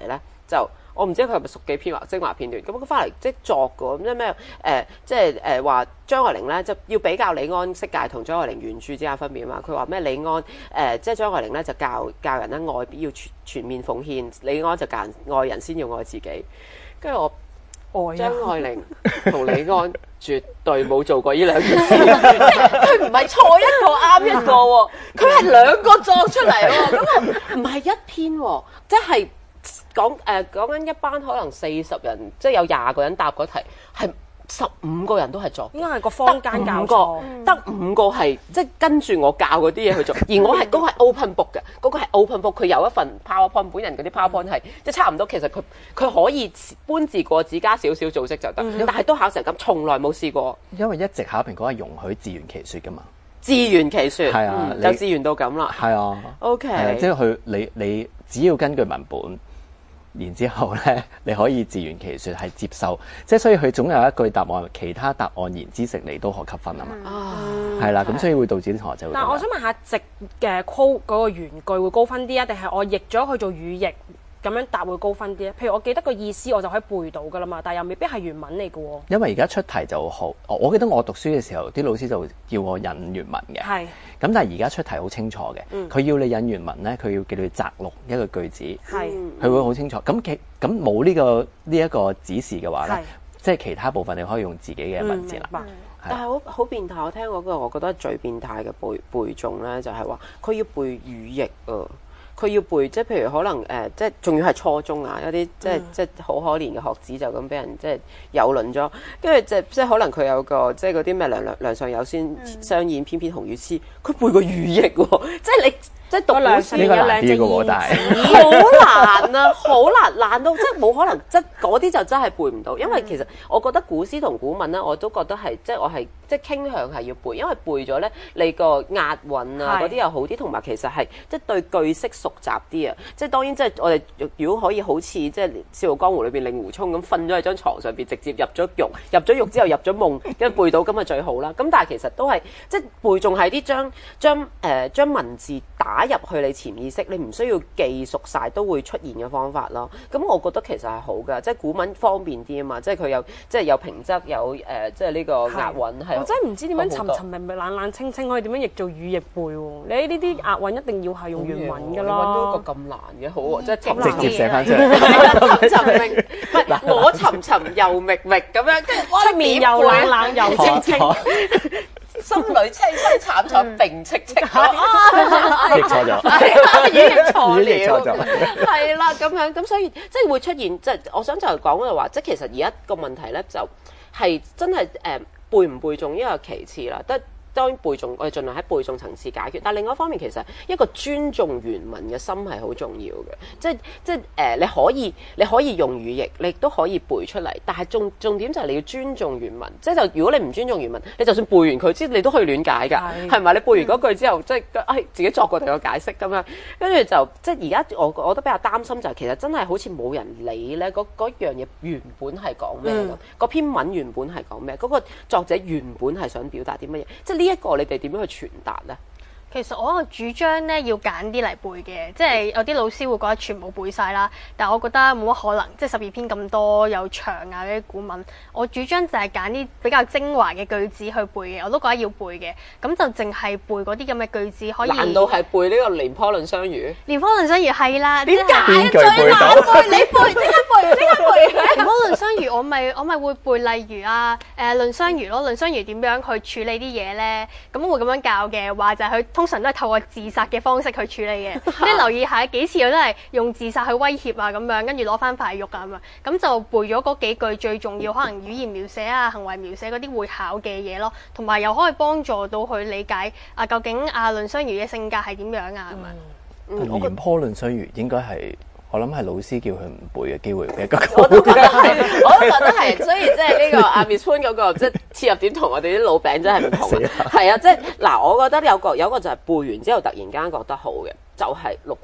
就。我唔知佢係咪熟記編或精華片段，咁佢翻嚟即係作嘅，咁即係咩？誒，即係誒話張愛玲咧，就要比較李安色戒同張愛玲原著之間分別啊嘛。佢話咩？李安誒、呃，即係張愛玲咧就教教人咧愛要全全面奉獻，李安就教人愛人先要愛自己。跟住我愛、啊、張愛玲同李安絕對冇做過呢兩件事，即係佢唔係錯一個啱一個喎，佢係兩個作出嚟喎，咁啊唔係一篇喎，即係。講誒講緊一班可能四十人，即係有廿個人答嗰題，係十五個人都係作， 應該係個坊間教錯， 得五個係即係跟住我教嗰啲嘢去做，而我係嗰、嗰個係 open book 嘅，嗰、嗰個係 open book，佢有一份 PowerPoint，本人嗰啲 PowerPoint 係即係差唔多，其實佢佢可以搬字過紙加少少組織就得，嗯、但係都考成咁，從來冇試過。 因為一直考評局係容許自圓其説㗎嘛， 自圓其説，係啊， 嗯、就自圓到咁啦， 係啊 ，OK， 係啊，即係佢你你只要根據文本。然之後咧，你可以自圓其説係接受，即係所以佢總有一句答案，其他答案言之成理都可給分啊嘛。哦，係啦，咁所以會導致啲同學就會。 但係我想問下，直嘅 quote 嗰個原句會高分啲啊，定係我譯咗去做語譯咁樣答會高分啲咧？譬如我記得個意思，我就可以背到噶啦嘛，但係又未必係原文嚟嘅喎。 因為而家出題就好，我記得我讀書嘅時候，啲老師就叫我引原文嘅。係。咁但係而家出題好清楚嘅，佢、嗯、要你引原文咧，佢要叫你摘錄一個句子，係，佢會好清楚。咁其咁冇呢個呢一、這個指示嘅話咧，即係其他部分你可以用自己嘅文字啦。 嗯、但係好好變態，我聽嗰個我覺得最變態嘅背背誦咧，就係話佢要背語譯啊。佢要背，即係譬如可能誒、呃，即係仲要係初中啊，有啲即係、嗯、即係好可憐嘅學子就咁俾人即係蹂躪咗，跟住即係即係可能佢有個即係嗰啲咩梁梁梁上有先相演翩翩紅與痴，佢背個語譯喎，即係你。即係讀兩次有兩隻意，但係好難啊，好難難到即係冇可能，即係嗰啲就真係背唔到。因為其實我覺得古詩同古文咧，我都覺得係即係我係即係傾向係要背，因為背咗咧你個押韻啊嗰啲又好啲，同埋其實係即係對句式熟習啲啊。即係當然即係我哋如果可以好似即係《笑傲江湖》裏邊令狐沖咁瞓咗喺張床上邊，直接入咗獄，入咗獄之後入咗夢，跟住背到咁啊最好啦。咁但係其實都係即係背誦係啲將將誒將文字打入去你潛意識，你唔需要記熟晒都會出現嘅方法咯。咁我覺得其實係好㗎，即係古文方便啲啊嘛，即係佢有即係有平仄，有誒、呃、即係呢個押韻係。我真係唔知點樣沉沉明明冷冷清清可以點樣譯做語譯背喎？你呢啲押韻一定要係用原文㗎啦。揾到一個咁難嘅好喎，即係直接寫翻出嚟。 沉沉明，唔係我沉沉又覓覓咁樣，跟住出面又冷冷又清清。 心裏凄凄慘慘並戚戚，譯錯咗， 譯錯了，係啦咁樣，咁所以即係會出現，即係我想就係講就話，即係其實而家個問題咧，就係真係誒背唔背誦呢個其次啦，得。當然背誦，我哋盡量喺背誦層次解決。但係另外一方面，其實一個尊重原文嘅心係好重要嘅。即係即係誒、呃，你可以你可以用語譯，你亦都可以背出嚟。但係重重點就係你要尊重原文。即係就如果你唔尊重原文，你就算背完佢，之你都可以亂解㗎，係咪？你背完嗰句之後，即係誒自己作過第個解釋咁樣，跟住就即係而家我我都比較擔心就係其實真係好似冇人理咧嗰嗰樣嘢原本係講咩咁，嗰、嗯、篇文原本係講咩，嗰、嗰個作者原本係想表達啲乜嘢，即係呢一個你哋點樣去傳達咧？ 其實我個主張咧要揀啲嚟背嘅，即係有啲老師會覺得全部背晒啦，但係我覺得冇乜可能，即係十二篇咁多又長啊嗰啲古文，我主張就係揀啲比較精華嘅句子去背嘅，我都覺得要背嘅，咁就淨係背嗰啲咁嘅句子可以。 難道係背呢個廉頗論雙魚？ 廉頗論雙魚係啦， 點解邊句背到？背你背，即刻背，即刻背。 廉頗論雙魚我咪我咪會背，例如啊誒論雙魚咯，論雙魚點樣去處理啲嘢咧？咁會咁樣教嘅話就係佢通常都係透過自殺嘅方式去處理嘅，即係留意下幾次我都係用自殺去威脅啊咁樣，跟住攞翻塊肉啊咁樣，咁就背咗嗰幾句最重要，可能語言描寫啊、行為描寫嗰啲會考嘅嘢咯，同埋又可以幫助到佢理解啊究竟啊論雙魚嘅性格係點樣啊咁樣。 嗯，廉頗論雙魚應該係。我諗係老師叫佢唔背嘅機會比較高。 我都覺得係，我都覺得係，所以即係呢個阿 Miss Poon 嗰個即係切入點同我哋啲老餅真係唔同。係啊，即係嗱，我覺得有個有個就係背完之後突然間覺得好嘅，就係陸國論。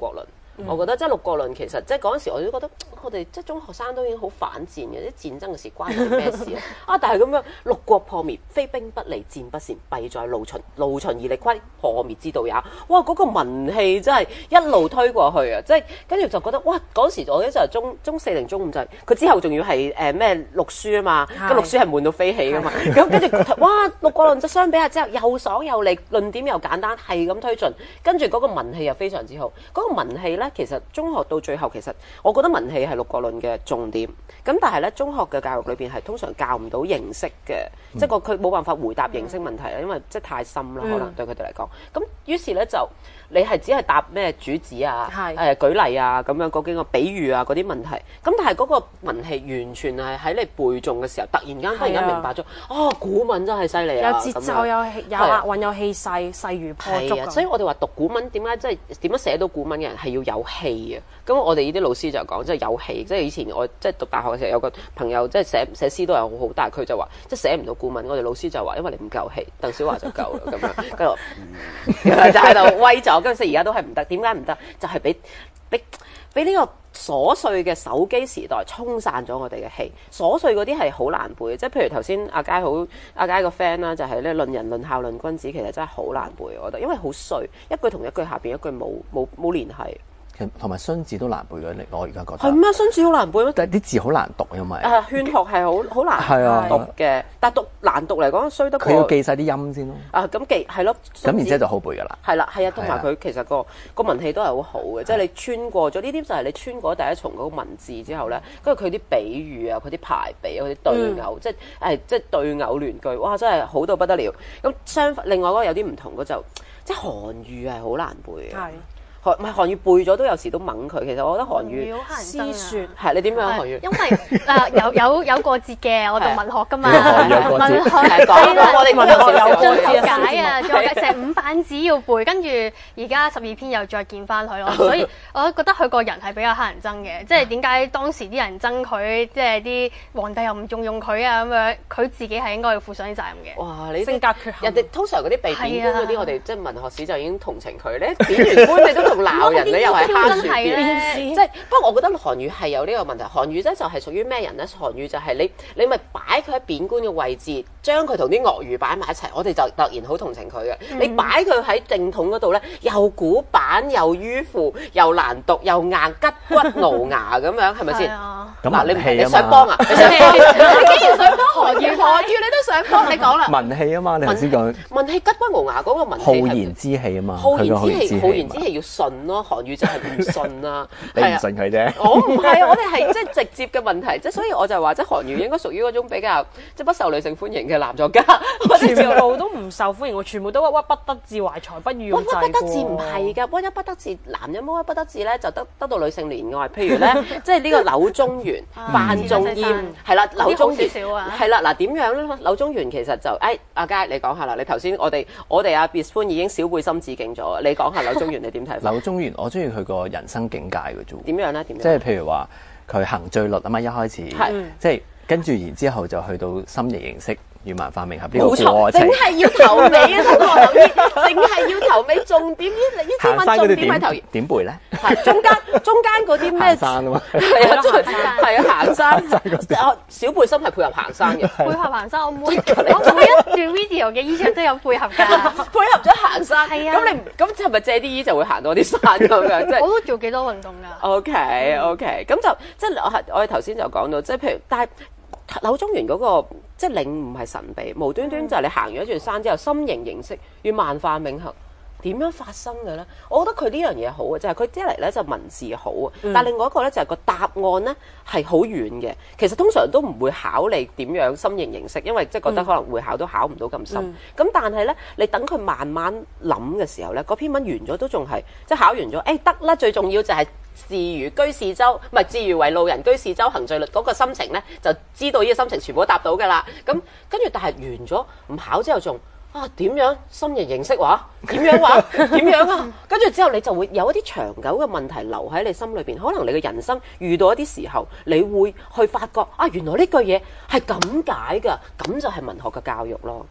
嗯、我覺得即係六國論其實即係嗰陣時我都覺得我哋即係中學生都已經好反戰嘅，啲戰爭嘅事關我哋咩事啊？啊！但係咁樣六國破滅，非兵不利，戰不善，弊在路秦。路秦而力虧，破滅之道也。哇！嗰、那個文氣真係一路推過去啊！即係跟住就覺得哇！嗰時我咧就係中中四定中五就係、是、佢之後仲要係誒咩六書啊嘛，個六書係悶到飛起噶嘛。咁跟住哇！六國論就相比下之後又爽又利，論點又簡單，係咁推進。跟住嗰個文氣又非常之好。嗰、那個文氣咧，其實中學到最後其實我覺得文氣係六國論嘅重點。咁但係咧，中學嘅教育裏邊係通常教唔到形式嘅，嗯、即係個佢冇辦法回答形式問題啦，因為即係太深啦，可能對佢哋嚟講。咁、嗯、於是咧就你係只係答咩主旨啊、誒、呃、舉例啊咁樣嗰幾個比喻啊嗰啲問題。咁但係嗰個文氣完全係喺你背誦嘅時候，突然間忽然間明白咗，哦，古文真係犀利啊！ 有節奏，有有押韻，有氣勢，勢如破竹。 所以我哋話讀古文點解即係點樣寫到古文嘅人係要有氣啊？咁我哋呢啲老師就講即係有氣，即係以前我即係讀大學嘅時候有個朋友即係寫寫詩都係好好，但係佢就話即係寫唔到古文。我哋老師就話因為你唔夠氣，鄧小華就夠啦咁樣，跟住就喺度威咗。跟住而家都係唔得，點解唔得？就係俾俾俾呢個瑣碎嘅手機時代沖散咗我哋嘅氣。瑣碎嗰啲係好難背，即係譬如頭先阿佳好阿佳個 friend 啦，就係咧論人論孝論君子，其實真係好難背，我覺得，因為好碎，一句同一句下邊一句冇冇冇聯繫。 同埋荀子都難背嘅，我而家覺得係咩？荀子好難背咩？ 但係啲字好難讀，因為啊，勸學係好好難讀嘅，但係讀難讀嚟講，衰得佢要記晒啲音先咯。 啊，咁記係咯， 咁然之後就好背㗎啦。 係啦，係啊，同埋佢其實個個文氣都係好好嘅，即係你穿過咗呢啲就係你穿過第一重嗰個文字之後咧，跟住佢啲比喻啊，佢啲排比，佢啲對偶，即係誒即係對偶聯句，哇！真係好到不得了。咁相反，另外嗰個有啲唔同嗰就即係韓愈係好難背嘅。韓唔係韓愈背咗都有時都掹佢，其實我覺得韓愈詩説係你點樣韓愈？ 因為誒有有有過節嘅，我讀文學㗎嘛， 文學講啦，我哋文學有做解啊，做成五版紙要背，跟住而家十二篇又再見翻佢咯，所以我覺得佢個人係比較乞人憎嘅，即係點解當時啲人憎佢，即係啲皇帝又唔重用佢啊咁樣，佢自己係應該要負上啲責任嘅。 哇！你性格缺陷， 人哋通常嗰啲被貶官嗰啲，我哋即係文學史就已經同情佢咧，貶完官你都同鬧人，你又係蝦樹邊，即係不過我覺得韓愈係有呢個問題。韓愈咧就係屬於咩人咧？韓愈就係你你咪擺佢喺貶官嘅位置，將佢同啲鱷魚擺埋一齊，我哋就突然好同情佢嘅。嗯、你擺佢喺正統嗰度咧，又古板又迂腐，又難讀又硬，吉骨齙牙咁樣，係咪先？嗱，你唔係你想幫啊？你想幫？你竟然想幫韓愈？韓愈你都想幫？你講啦。 文氣啊嘛，你頭先講。 文氣吉骨齙牙嗰個文氣。 浩然之氣啊嘛。 浩然之氣，浩然之氣要順咯。韓愈就係唔順啊。 你唔信佢啫？ 我唔係啊，我哋係即係直接嘅問題，即係所以我就話即係韓愈應該屬於嗰種比較即係不受女性歡迎嘅男作家。 全部都唔受歡迎，我全部都屈屈不得志，懷才不遇。 屈屈不得志唔係㗎，屈屈不得志，男人屈屈不得志咧就得得到女性憐愛。譬如咧，即係呢個柳宗元、范仲淹係啦，柳宗元係啦，嗱點樣咧？柳宗元其實就誒阿佳你講下啦，你頭先我哋我哋阿 Bispoon 已經小背心致敬咗，你講下柳宗元你點睇？ 柳宗元我中意佢個人生境界嘅啫。 點樣咧？點樣？ 即係譬如話佢行罪律啊嘛，一開始即係跟住然之後就去到深夜形式。與萬化冥合呢個過程， 淨係要頭尾啊！同我留意，淨係要頭尾，重點呢呢啲文重點喺頭。 點背咧？ 係中間中間嗰啲咩？ 行山啊嘛， 係啊，係啊，行山。小背心係配合行山嘅。 配合行山，我每我每一段 video 嘅衣着都有配合㗎。 配合咗行山， 係啊。 咁你咁係咪借啲衣就會行多啲山咁樣？即係我都做幾多運動㗎。 OK OK，咁就即係我係我哋頭先就講到，即係譬如但係。柳宗元嗰、那個即係領悟係神秘，無端端就係你行完一段山之後，心形形色與萬化冥合，點樣發生嘅咧？我覺得佢呢樣嘢好啊，就係佢一嚟咧就文字好啊，嗯、但係另外一個咧就係個答案咧係好遠嘅。其實通常都唔會考你點樣心形形色，因為即係覺得可能會考都考唔到咁深。咁、嗯、但係咧，你等佢慢慢諗嘅時候咧，嗰篇文完咗都仲係即係考完咗，誒得啦，最重要就係、是。自如居士州，唔係自如為路人居士州行罪律嗰個心情咧，就知道呢個心情全部都答到㗎啦。咁跟住，但係完咗唔考之後仲啊點樣心形形色話？點樣話？點樣啊？跟住之後你就會有一啲長久嘅問題留喺你心裏邊。可能你嘅人生遇到一啲時候，你會去發覺啊，原來呢句嘢係咁解㗎，咁就係文學嘅教育咯。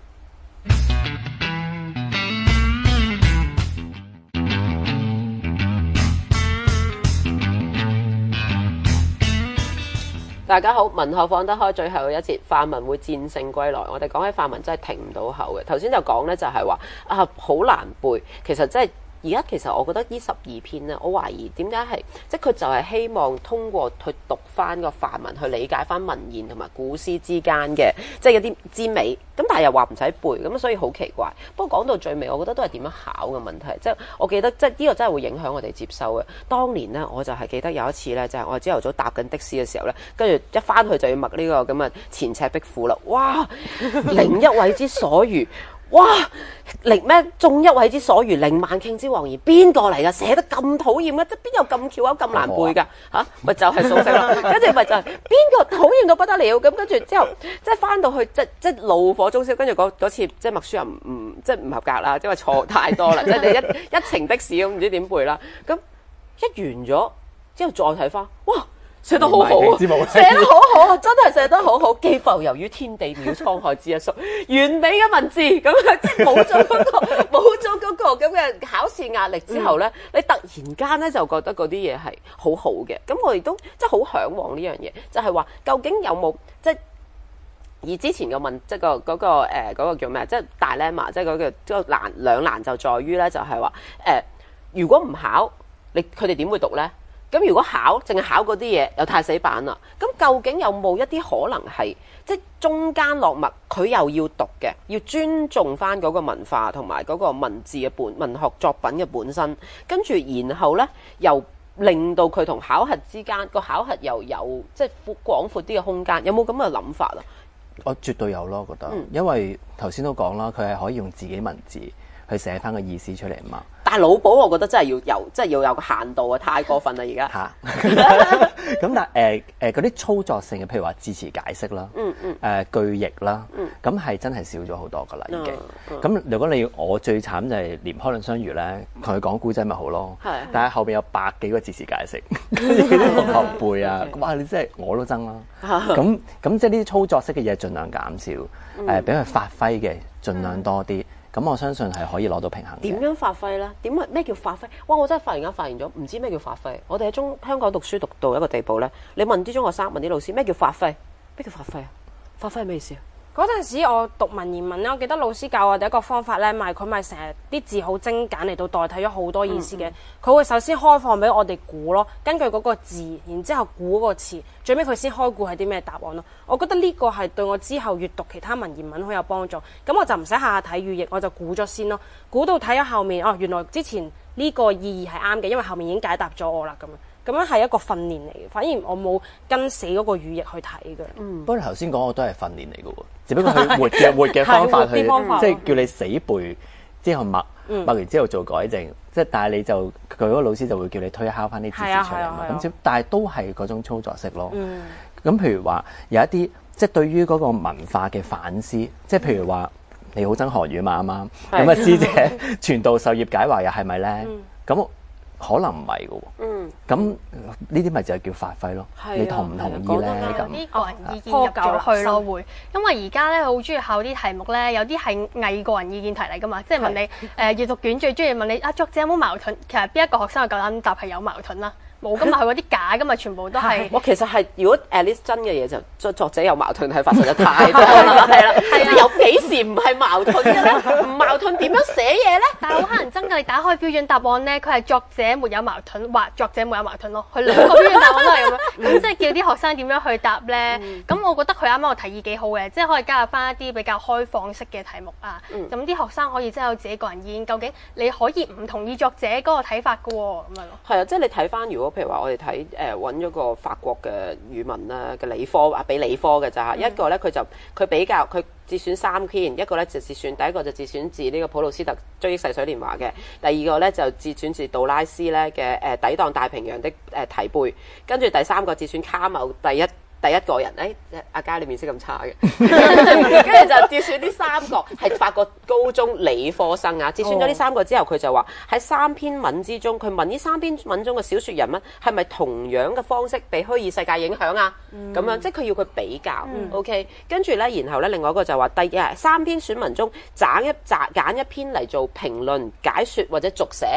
大家好，文學放得開最後一節，泛民會戰勝歸來。我哋講起泛民真係停唔到口嘅。頭先就講呢，就係話啊好難背，其實真係。而家其實我覺得呢十二篇咧，我懷疑點解係即係佢就係希望通過去讀翻個範文去理解翻文言同埋古詩之間嘅即係有啲之美。咁但係又話唔使背，咁所以好奇怪。不過講到最尾，我覺得都係點樣考嘅問題。即係我記得即係呢個真係會影響我哋接收嘅。當年呢，我就係記得有一次呢，就係、是、我朝頭早搭緊的士嘅時候呢，跟住一翻去就要默呢個咁嘅前赤壁賦啦。哇！另一位之所如。哇！凌咩？眾一位之所如，凌萬頃之黃言，邊個嚟㗎？寫得咁討厭嘅，即係邊有咁巧口咁難背㗎？嚇，咪就係蘇軾啦。跟住咪就係邊個討厭到不得了？咁跟住之後，即係翻到去即即怒火中燒。跟住嗰嗰次即係默書又唔唔即係唔合格啦，即係錯太多啦。即係你一一程的士咁唔知點背啦。咁一完咗之後再睇翻，哇！寫得好好啊！寫得好好啊！真係寫得好好，既浮游於天地，渺滄海之一粟，完美嘅文字咁樣，即係冇咗嗰個冇咗嗰個咁嘅考試壓力之後咧，嗯、你突然間咧就覺得嗰啲嘢係好好嘅。咁我哋都即係好嚮往呢樣嘢，就係、是、話究竟有冇即係而之前嘅問即係、嗰個嗰、嗰個誒、呃嗰個叫咩？即係大 dilemma，即係嗰個嗰個難兩難就在於咧，就係話誒，如果唔考，你佢哋點會讀咧？咁如果考淨係考嗰啲嘢又太死板啦，咁究竟有冇一啲可能係即係中間落墨，佢又要讀嘅，要尊重翻嗰個文化同埋嗰個文字嘅本文學作品嘅本身，跟住然後呢，又令到佢同考核之間個考核又有即係廣闊啲嘅空間，有冇咁嘅諗法啊？ 我絕對有咯，覺得， 嗯、因為頭先都講啦，佢係可以用自己文字去寫翻個意思出嚟嘛。 但係老保，我覺得真係要有，即係要有個限度啊！太過分啦，而家嚇。咁但係誒誒嗰啲操作性嘅，譬如話字詞解釋啦， 嗯嗯， 誒句譯啦，咁係真係少咗好多噶啦，已經。咁如果你我最慘就係連開論相遇咧，同佢講古仔咪好咯。係。但係後邊有百幾個字詞解釋，跟住啲同學背啊，哇！你真係我都憎啦。咁咁即係呢啲操作式嘅嘢，盡量減少，誒俾佢發揮嘅，盡量多啲。咁我相信係可以攞到平衡嘅。 點樣發揮呢？點咩叫發揮？哇！我真係忽然間發現咗，唔知咩叫發揮。我哋喺中香港讀書讀到一個地步呢，你問啲中學生問啲老師咩叫發揮？咩叫發揮啊？發揮係咩意思啊？ 嗰陣時我讀文言文咧，我記得老師教我哋一個方法咧，咪佢咪成日啲字好精簡嚟到代替咗好多意思嘅。佢、嗯嗯、會首先開放俾我哋估咯，根據嗰個字，然之後估嗰個詞，最尾佢先開估係啲咩答案咯。我覺得呢個係對我之後閱讀其他文言文好有幫助。咁我就唔使下下睇語譯，我就估咗先咯。估到睇咗後面，哦，原來之前呢個意義係啱嘅，因為後面已經解答咗我啦咁樣。咁樣係一個訓練嚟嘅，反而我冇跟死嗰個語譯去睇嘅。嗯， 不過你頭先講我都係訓練嚟嘅喎，只不過佢活嘅活嘅方法去，即係叫你死背之後默，默完之後做改正。即係但係你就佢嗰個老師就會叫你推敲翻啲字詞出嚟嘛。咁但係都係嗰種操作式咯。嗯，咁譬如話有一啲即係對於嗰個文化嘅反思，即係譬如話你好憎韓語嘛啱啱？咁啊師姐傳道授業解惑又係咪咧？咁可能唔係嘅喎，嗯，咁呢啲咪就係叫發揮咯。你同唔同意咧？咁啲個人意見入咗去咯，會，因為而家咧好中意考啲題目咧，有啲係偽個人意見題嚟噶嘛，即係問你誒閱讀卷最中意問你啊作者有冇矛盾？其實邊一個學生夠膽答係有矛盾啦？冇噶嘛，佢嗰啲假噶嘛，全部都係。 我其實係如果 at least 真嘅嘢就作作者有矛盾係發生得太多啦，係啦，即係有幾時唔係矛盾嘅咧？唔矛盾點樣寫嘢咧？ 但係好乞人憎㗎，你打開標準答案咧，佢係作者沒有矛盾，或作者沒有矛盾咯。佢兩個標準答案都係咁樣，咁即係叫啲學生點樣去答咧？咁、嗯、我覺得佢啱啱個提議幾好嘅，即係可以加入翻一啲比較開放式嘅題目啊。咁啲、嗯、學生可以真係有自己個人意見，究竟你可以唔同意作者嗰個睇法㗎喎，咁樣咯。 係啊，即係你睇翻如果。譬如話我哋睇誒揾咗個法國嘅語文啦嘅理科啊，俾理科嘅咋嚇，嗯、一個咧佢就佢比較佢自選三篇，一個咧就自選第一個就自選自呢個普魯斯特追憶逝水年華嘅，第二個咧就自選自杜拉斯咧嘅誒抵擋太平洋的誒提貝，跟住第三個自選卡繆第一。第一個人，誒阿嘉你面色咁差嘅，跟住就自選呢三個係法國高中理科生啊，自選咗呢三個之後，佢就話喺三篇文之中，佢問呢三篇文中嘅小説人物係咪同樣嘅方式被虛擬世界影響啊？咁、嗯、樣即係佢要佢比較、嗯、，OK，跟住咧，然後咧，另外一個就話第二三篇選文中揀一揀揀一篇嚟做評論解説或者續寫。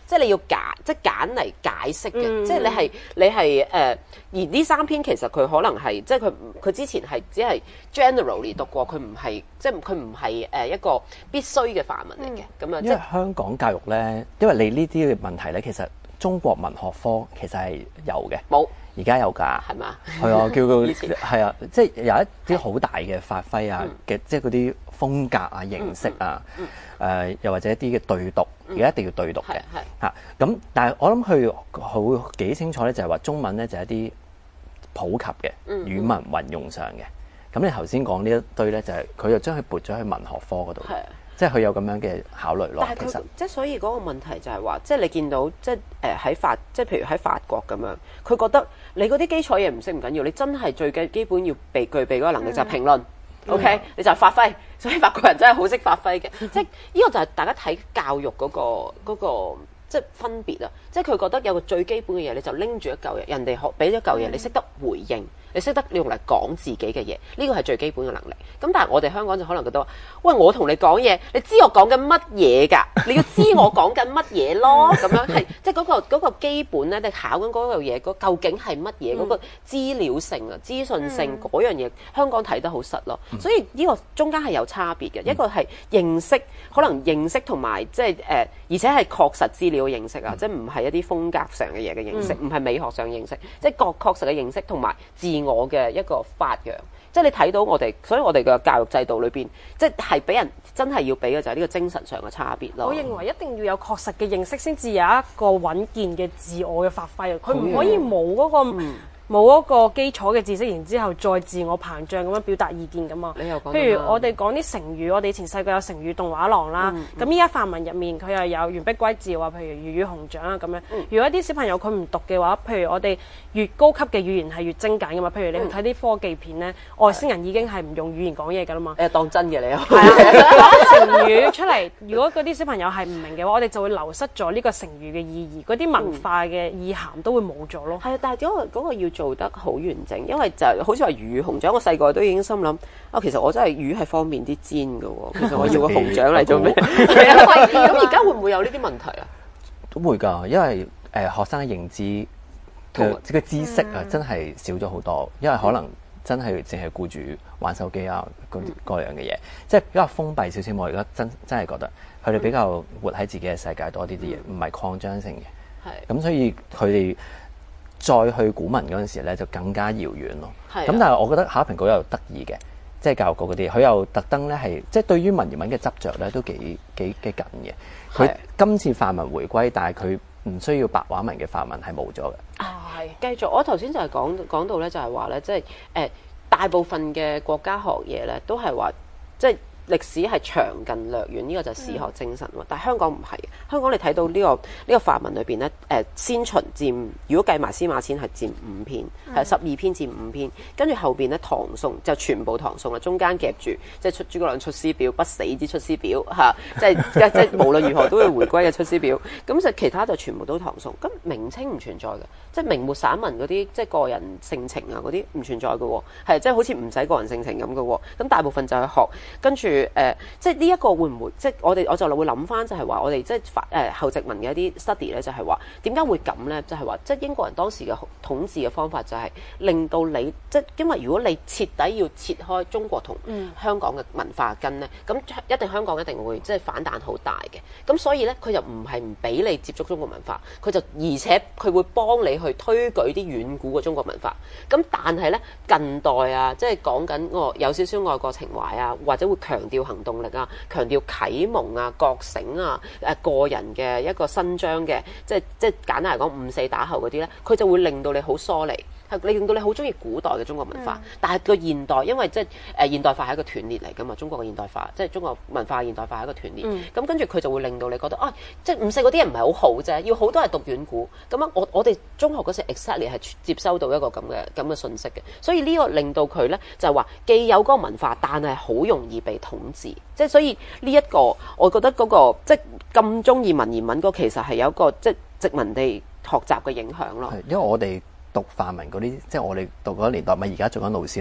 即係你要揀，即係揀嚟解釋嘅， 嗯、 即係你係你係誒、呃，而呢三篇其實佢可能係即係佢佢之前係只係 generally 讀過，佢唔係即係佢唔係誒一個必須嘅範文嚟嘅，咁啊、嗯， 因為香港教育咧，因為你呢啲嘅問題咧，其實中國文學科其實係有嘅， 冇。 而家有㗎， 係嘛？ 係啊，叫佢前係啊，即係有一啲好大嘅發揮啊嘅，即係嗰啲風格啊、形式啊，誒、嗯嗯呃、又或者一啲嘅對讀，而家、嗯、一定要對讀嘅嚇。咁但係我諗佢好幾清楚咧，就係話中文咧就係一啲普及嘅語文運用上嘅。咁、嗯嗯、你頭先講呢一堆咧，就係佢又將佢撥咗去文學科嗰度。即係佢有咁樣嘅考慮咯。 但係佢即係所以嗰個問題就係話，即係你見到即係誒喺法，即係譬如喺法國咁樣，佢覺得你嗰啲基礎嘢唔識唔緊要，你真係最基基本要備具備嗰個能力就係評論。嗯、OK，、嗯、你就係發揮。所以法國人真係好識發揮嘅，即係呢個就係大家睇教育嗰、嗰個嗰、嗰個即係分別啊！即係佢覺得有個最基本嘅嘢，你就拎住一嚿嘢，人哋學俾咗嚿嘢，你識得回應。你識得你用嚟講自己嘅嘢，呢個係最基本嘅能力。咁但係我哋香港就可能覺得話，喂，我同你講嘢，你知我講緊乜嘢㗎？你要知我講緊乜嘢咯？咁樣係即係嗰個嗰個基本咧，你考緊嗰樣嘢，嗰究竟係乜嘢？嗰、嗯、個資料性啊、資訊性嗰、嗯、樣嘢，香港睇得好實咯。所以呢個中間係有差別嘅，嗯、一個係認識，可能認識同埋即係誒，而且係確實資料嘅認識啊，嗯、即係唔係一啲風格上嘅嘢嘅認識，唔係、嗯、美學上認識，即係確確實嘅認識同埋自我嘅一個發揚，即係你睇到我哋，所以我哋嘅教育制度裏邊，即係俾人真係要俾嘅就係呢個精神上嘅差別咯。 我認為一定要有確實嘅認識，先至有一個穩健嘅自我嘅發揮啊！佢唔可以冇嗰個。嗯冇嗰個基礎嘅知識，然之後再自我膨脹咁樣表達意見噶嘛。 你又講， 譬如我哋講啲成語，我哋以前細個有成語動畫廊啦。咁依家範文入面佢又有完璧歸趙啊，譬如魚與熊掌啊咁樣。嗯、如果啲小朋友佢唔讀嘅話，譬如我哋越高級嘅語言係越精簡噶嘛。譬如你去睇啲科技片咧，嗯、外星人已經係唔用語言講嘢噶啦嘛。 誒當真嘅你啊？ 係啊，講成語出嚟，如果嗰啲小朋友係唔明嘅話，我哋就會流失咗呢個成語嘅意義，嗰啲文化嘅意涵都會冇咗咯。係啊、嗯，但係嗰個嗰個要做得好完整，因為就好似話魚熊掌，我細個都已經心諗啊，其實我真係魚係方便啲煎㗎喎，其實我要個熊掌嚟做咩？咁而家會唔會有呢啲問題啊？ 都會㗎，因為誒、呃、學生嘅認知嘅嘅知識啊，真係少咗好多，因為可能真係淨係顧住玩手機啊嗰各樣嘅嘢，即係比較封閉少少。我而家真真係覺得佢哋比較活喺自己嘅世界多啲啲嘢，唔係擴張性嘅。係咁，所以佢哋再去古文嗰陣時咧，就更加遙遠咯。咁的但係我覺得考評局又得意嘅，即係教育局嗰啲，佢又特登咧係即係對於文言文嘅執着咧都幾幾幾緊嘅。佢的今次範文回歸，但係佢唔需要白話文嘅範文係冇咗嘅。 啊，係繼續。我頭先就係講講到咧，就係話咧，即係誒大部分嘅國家學嘢咧，都係話即係。歷史係長近略遠，呢、這個就係史學精神喎。嗯、但係香港唔係，香港你睇到呢、這個呢、這個範文裏邊咧，誒、呃、先秦佔，如果計埋司馬遷係佔五篇，係十二篇佔五篇，跟住後邊咧唐宋就全部唐宋啦，中間夾住即係出諸葛亮出師表，不死之出師表嚇、啊，即係即係無論如何都會回歸嘅出師表。咁就其他就全部都唐宋。咁明清唔存在嘅，即係明末散文嗰啲即係個人性情啊嗰啲唔存在嘅喎，係即係好似唔使個人性情咁嘅喎。咁大部分就係學跟住。誒、呃，即係呢一個會唔會，即係我哋我就會諗翻，就係話我哋即係法誒後殖民嘅一啲 study 咧，就係話點解會咁咧？就係、是、話即係英國人當時嘅統治嘅方法就係令到你，即係因為如果你徹底要切開中國同香港嘅文化根咧，咁、嗯、一定香港一定會即係反彈好大嘅。咁所以咧，佢就唔係唔俾你接觸中國文化，佢就而且佢會幫你去推舉啲遠古嘅中國文化。咁但係咧近代啊，即係講緊我有少少愛國情懷啊，或者會強調行動力啊，強調啟蒙啊、覺醒啊、誒個人嘅一個伸張嘅，即係即係簡單嚟講五四打後嗰啲咧，佢就會令到你好疏離，係你令到你好中意古代嘅中國文化，嗯、但係個現代因為即係誒現代化係一個斷裂嚟㗎嘛，中國嘅現代化即係中國文化現代化係一個斷裂，咁、嗯、跟住佢就會令到你覺得啊，即係五四嗰啲人唔係好好啫，要好多係讀遠古，咁樣我我哋中學嗰時 exactly 係接收到一個咁嘅咁嘅信息嘅，所以呢個令到佢咧就係話既有嗰個文化，但係好容易被統治。即係所以呢、這、一個，我覺得嗰、那個即係咁中意文言文嗰，其實係有一個即係殖民地學習嘅影響咯。 因為我哋讀範文嗰啲，即係我哋讀嗰年代，咪而家做緊老師咯。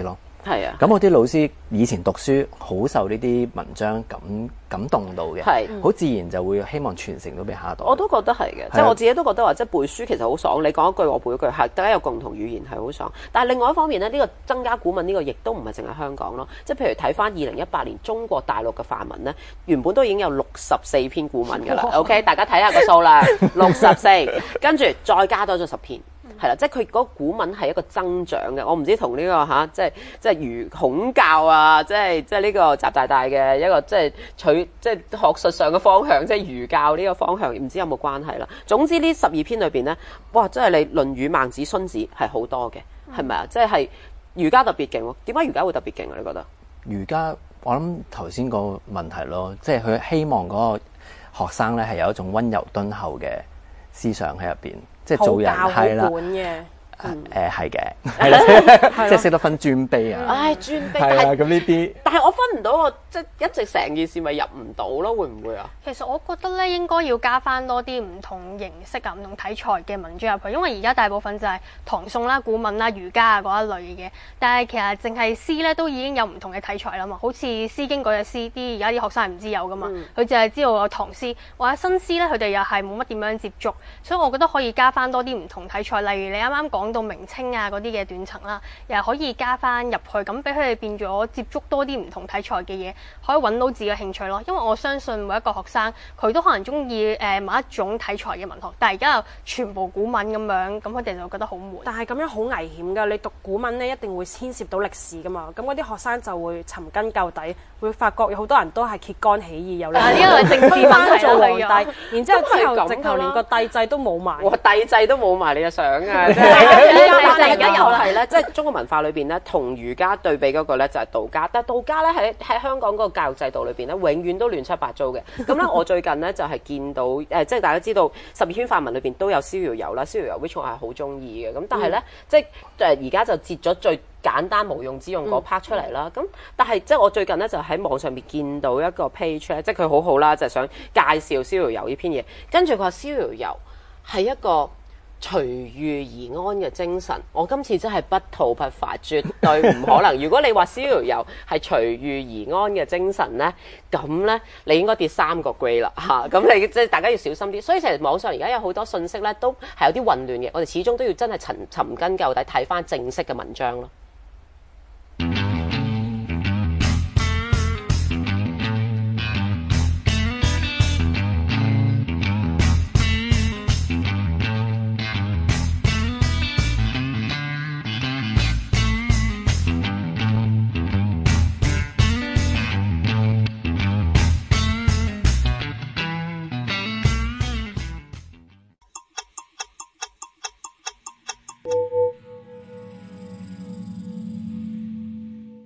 係啊。咁我啲老師以前讀書好受呢啲文章感感動到嘅，係好自然就會希望傳承到俾下一代。 我都覺得係嘅，即係我自己都覺得話，即係背書其實好爽。你講一句我背一句，係大家有共同語言係好爽。但係另外一方面咧，呢、呢個增加古文呢個亦都唔係淨係香港咯。即係譬如睇翻二零一八年中國大陸嘅範文咧，原本都已經有六十四篇古文㗎啦。OK， 大家睇下個數啦，六十四，跟住再加多咗十篇。係啦，即係佢嗰個古文係一個增長嘅，我唔知同呢、這個嚇，即係即係儒孔教啊，即係即係呢個習大大嘅一個即係取即係學術上嘅方向，即係儒教呢個方向，唔知有冇關係啦。總之呢十二篇裏邊咧，哇！真係你《論語》《孟子》《荀子》係好多嘅，係咪啊？即係儒家特別勁喎，點解儒家會特別勁啊？你覺得？ 儒家我諗頭先個問題咯，即係佢希望嗰個學生咧係有一種溫柔敦厚嘅思想喺入邊。即係做人係啦，誒係嘅，係啦，即係識得分尊卑啊！ 唉，尊卑係啦，咁呢啲， 但係我分唔到我即係一直成件事咪入唔到咯，會唔會啊？ 其實我覺得咧，應該要加翻多啲唔同形式啊、唔同題材嘅文章入去，因為而家大部分就係唐宋啦、古文啦、儒家啊嗰一類嘅。但係其實淨係詩咧，都已經有唔同嘅題材啦嘛。好似《詩經》嗰隻詩，啲而家啲學生係唔知有噶嘛，佢淨係知道有唐詩或者新詩咧，佢哋又係冇乜點樣接觸，所以我覺得可以加翻多啲唔同題材，例如你啱啱講到明清啊嗰啲嘅斷層啦，又可以加翻入去，咁俾佢哋變咗接觸多啲唔同題材嘅嘢，可以揾到自己嘅興趣咯。因為我相信每一個學生佢都可能中意誒某一種題材嘅文學，但係而家又全部古文咁樣，咁佢哋就覺得好悶。 但係咁樣好危險㗎，你讀古文咧一定會牽涉到歷史㗎嘛，咁嗰啲學生就會尋根究底，會發覺有好多人都係揭竿起義，有呢個政治問題做皇帝，然之後之後直頭連個帝制都冇埋。 哇！帝制都冇埋，你就想啊！即係而家又係咧，即係中國文化裏邊咧，同儒家對比嗰個咧就係道家，但係道家咧喺喺香港嗰個教育制度裏邊咧，永遠都亂七八糟嘅。咁咧，我最近咧就係見到誒、呃，即係大家知道十二篇範文裏邊都有逍遙遊啦，逍遙遊 which 我係好中意嘅。咁但係咧，嗯、即係誒而家就截咗最簡單無用之用嗰 part 出嚟啦。咁、嗯、但係即係我最近咧就喺網上面見到一個 page 咧，即係佢好好啦，就係、想介紹逍遙遊呢篇嘢。跟住佢話逍遙遊係一個隨遇而安嘅精神，我今次真係不吐不快，絕對唔可能。如果你話逍遙遊係隨遇而安嘅精神呢，咁呢，你應該跌三個 grade 啦嚇。咁你即係大家要小心啲。所以其實網上而家有好多信息呢，都係有啲混亂嘅。我哋始終都要真係尋尋根究底睇翻正式嘅文章咯。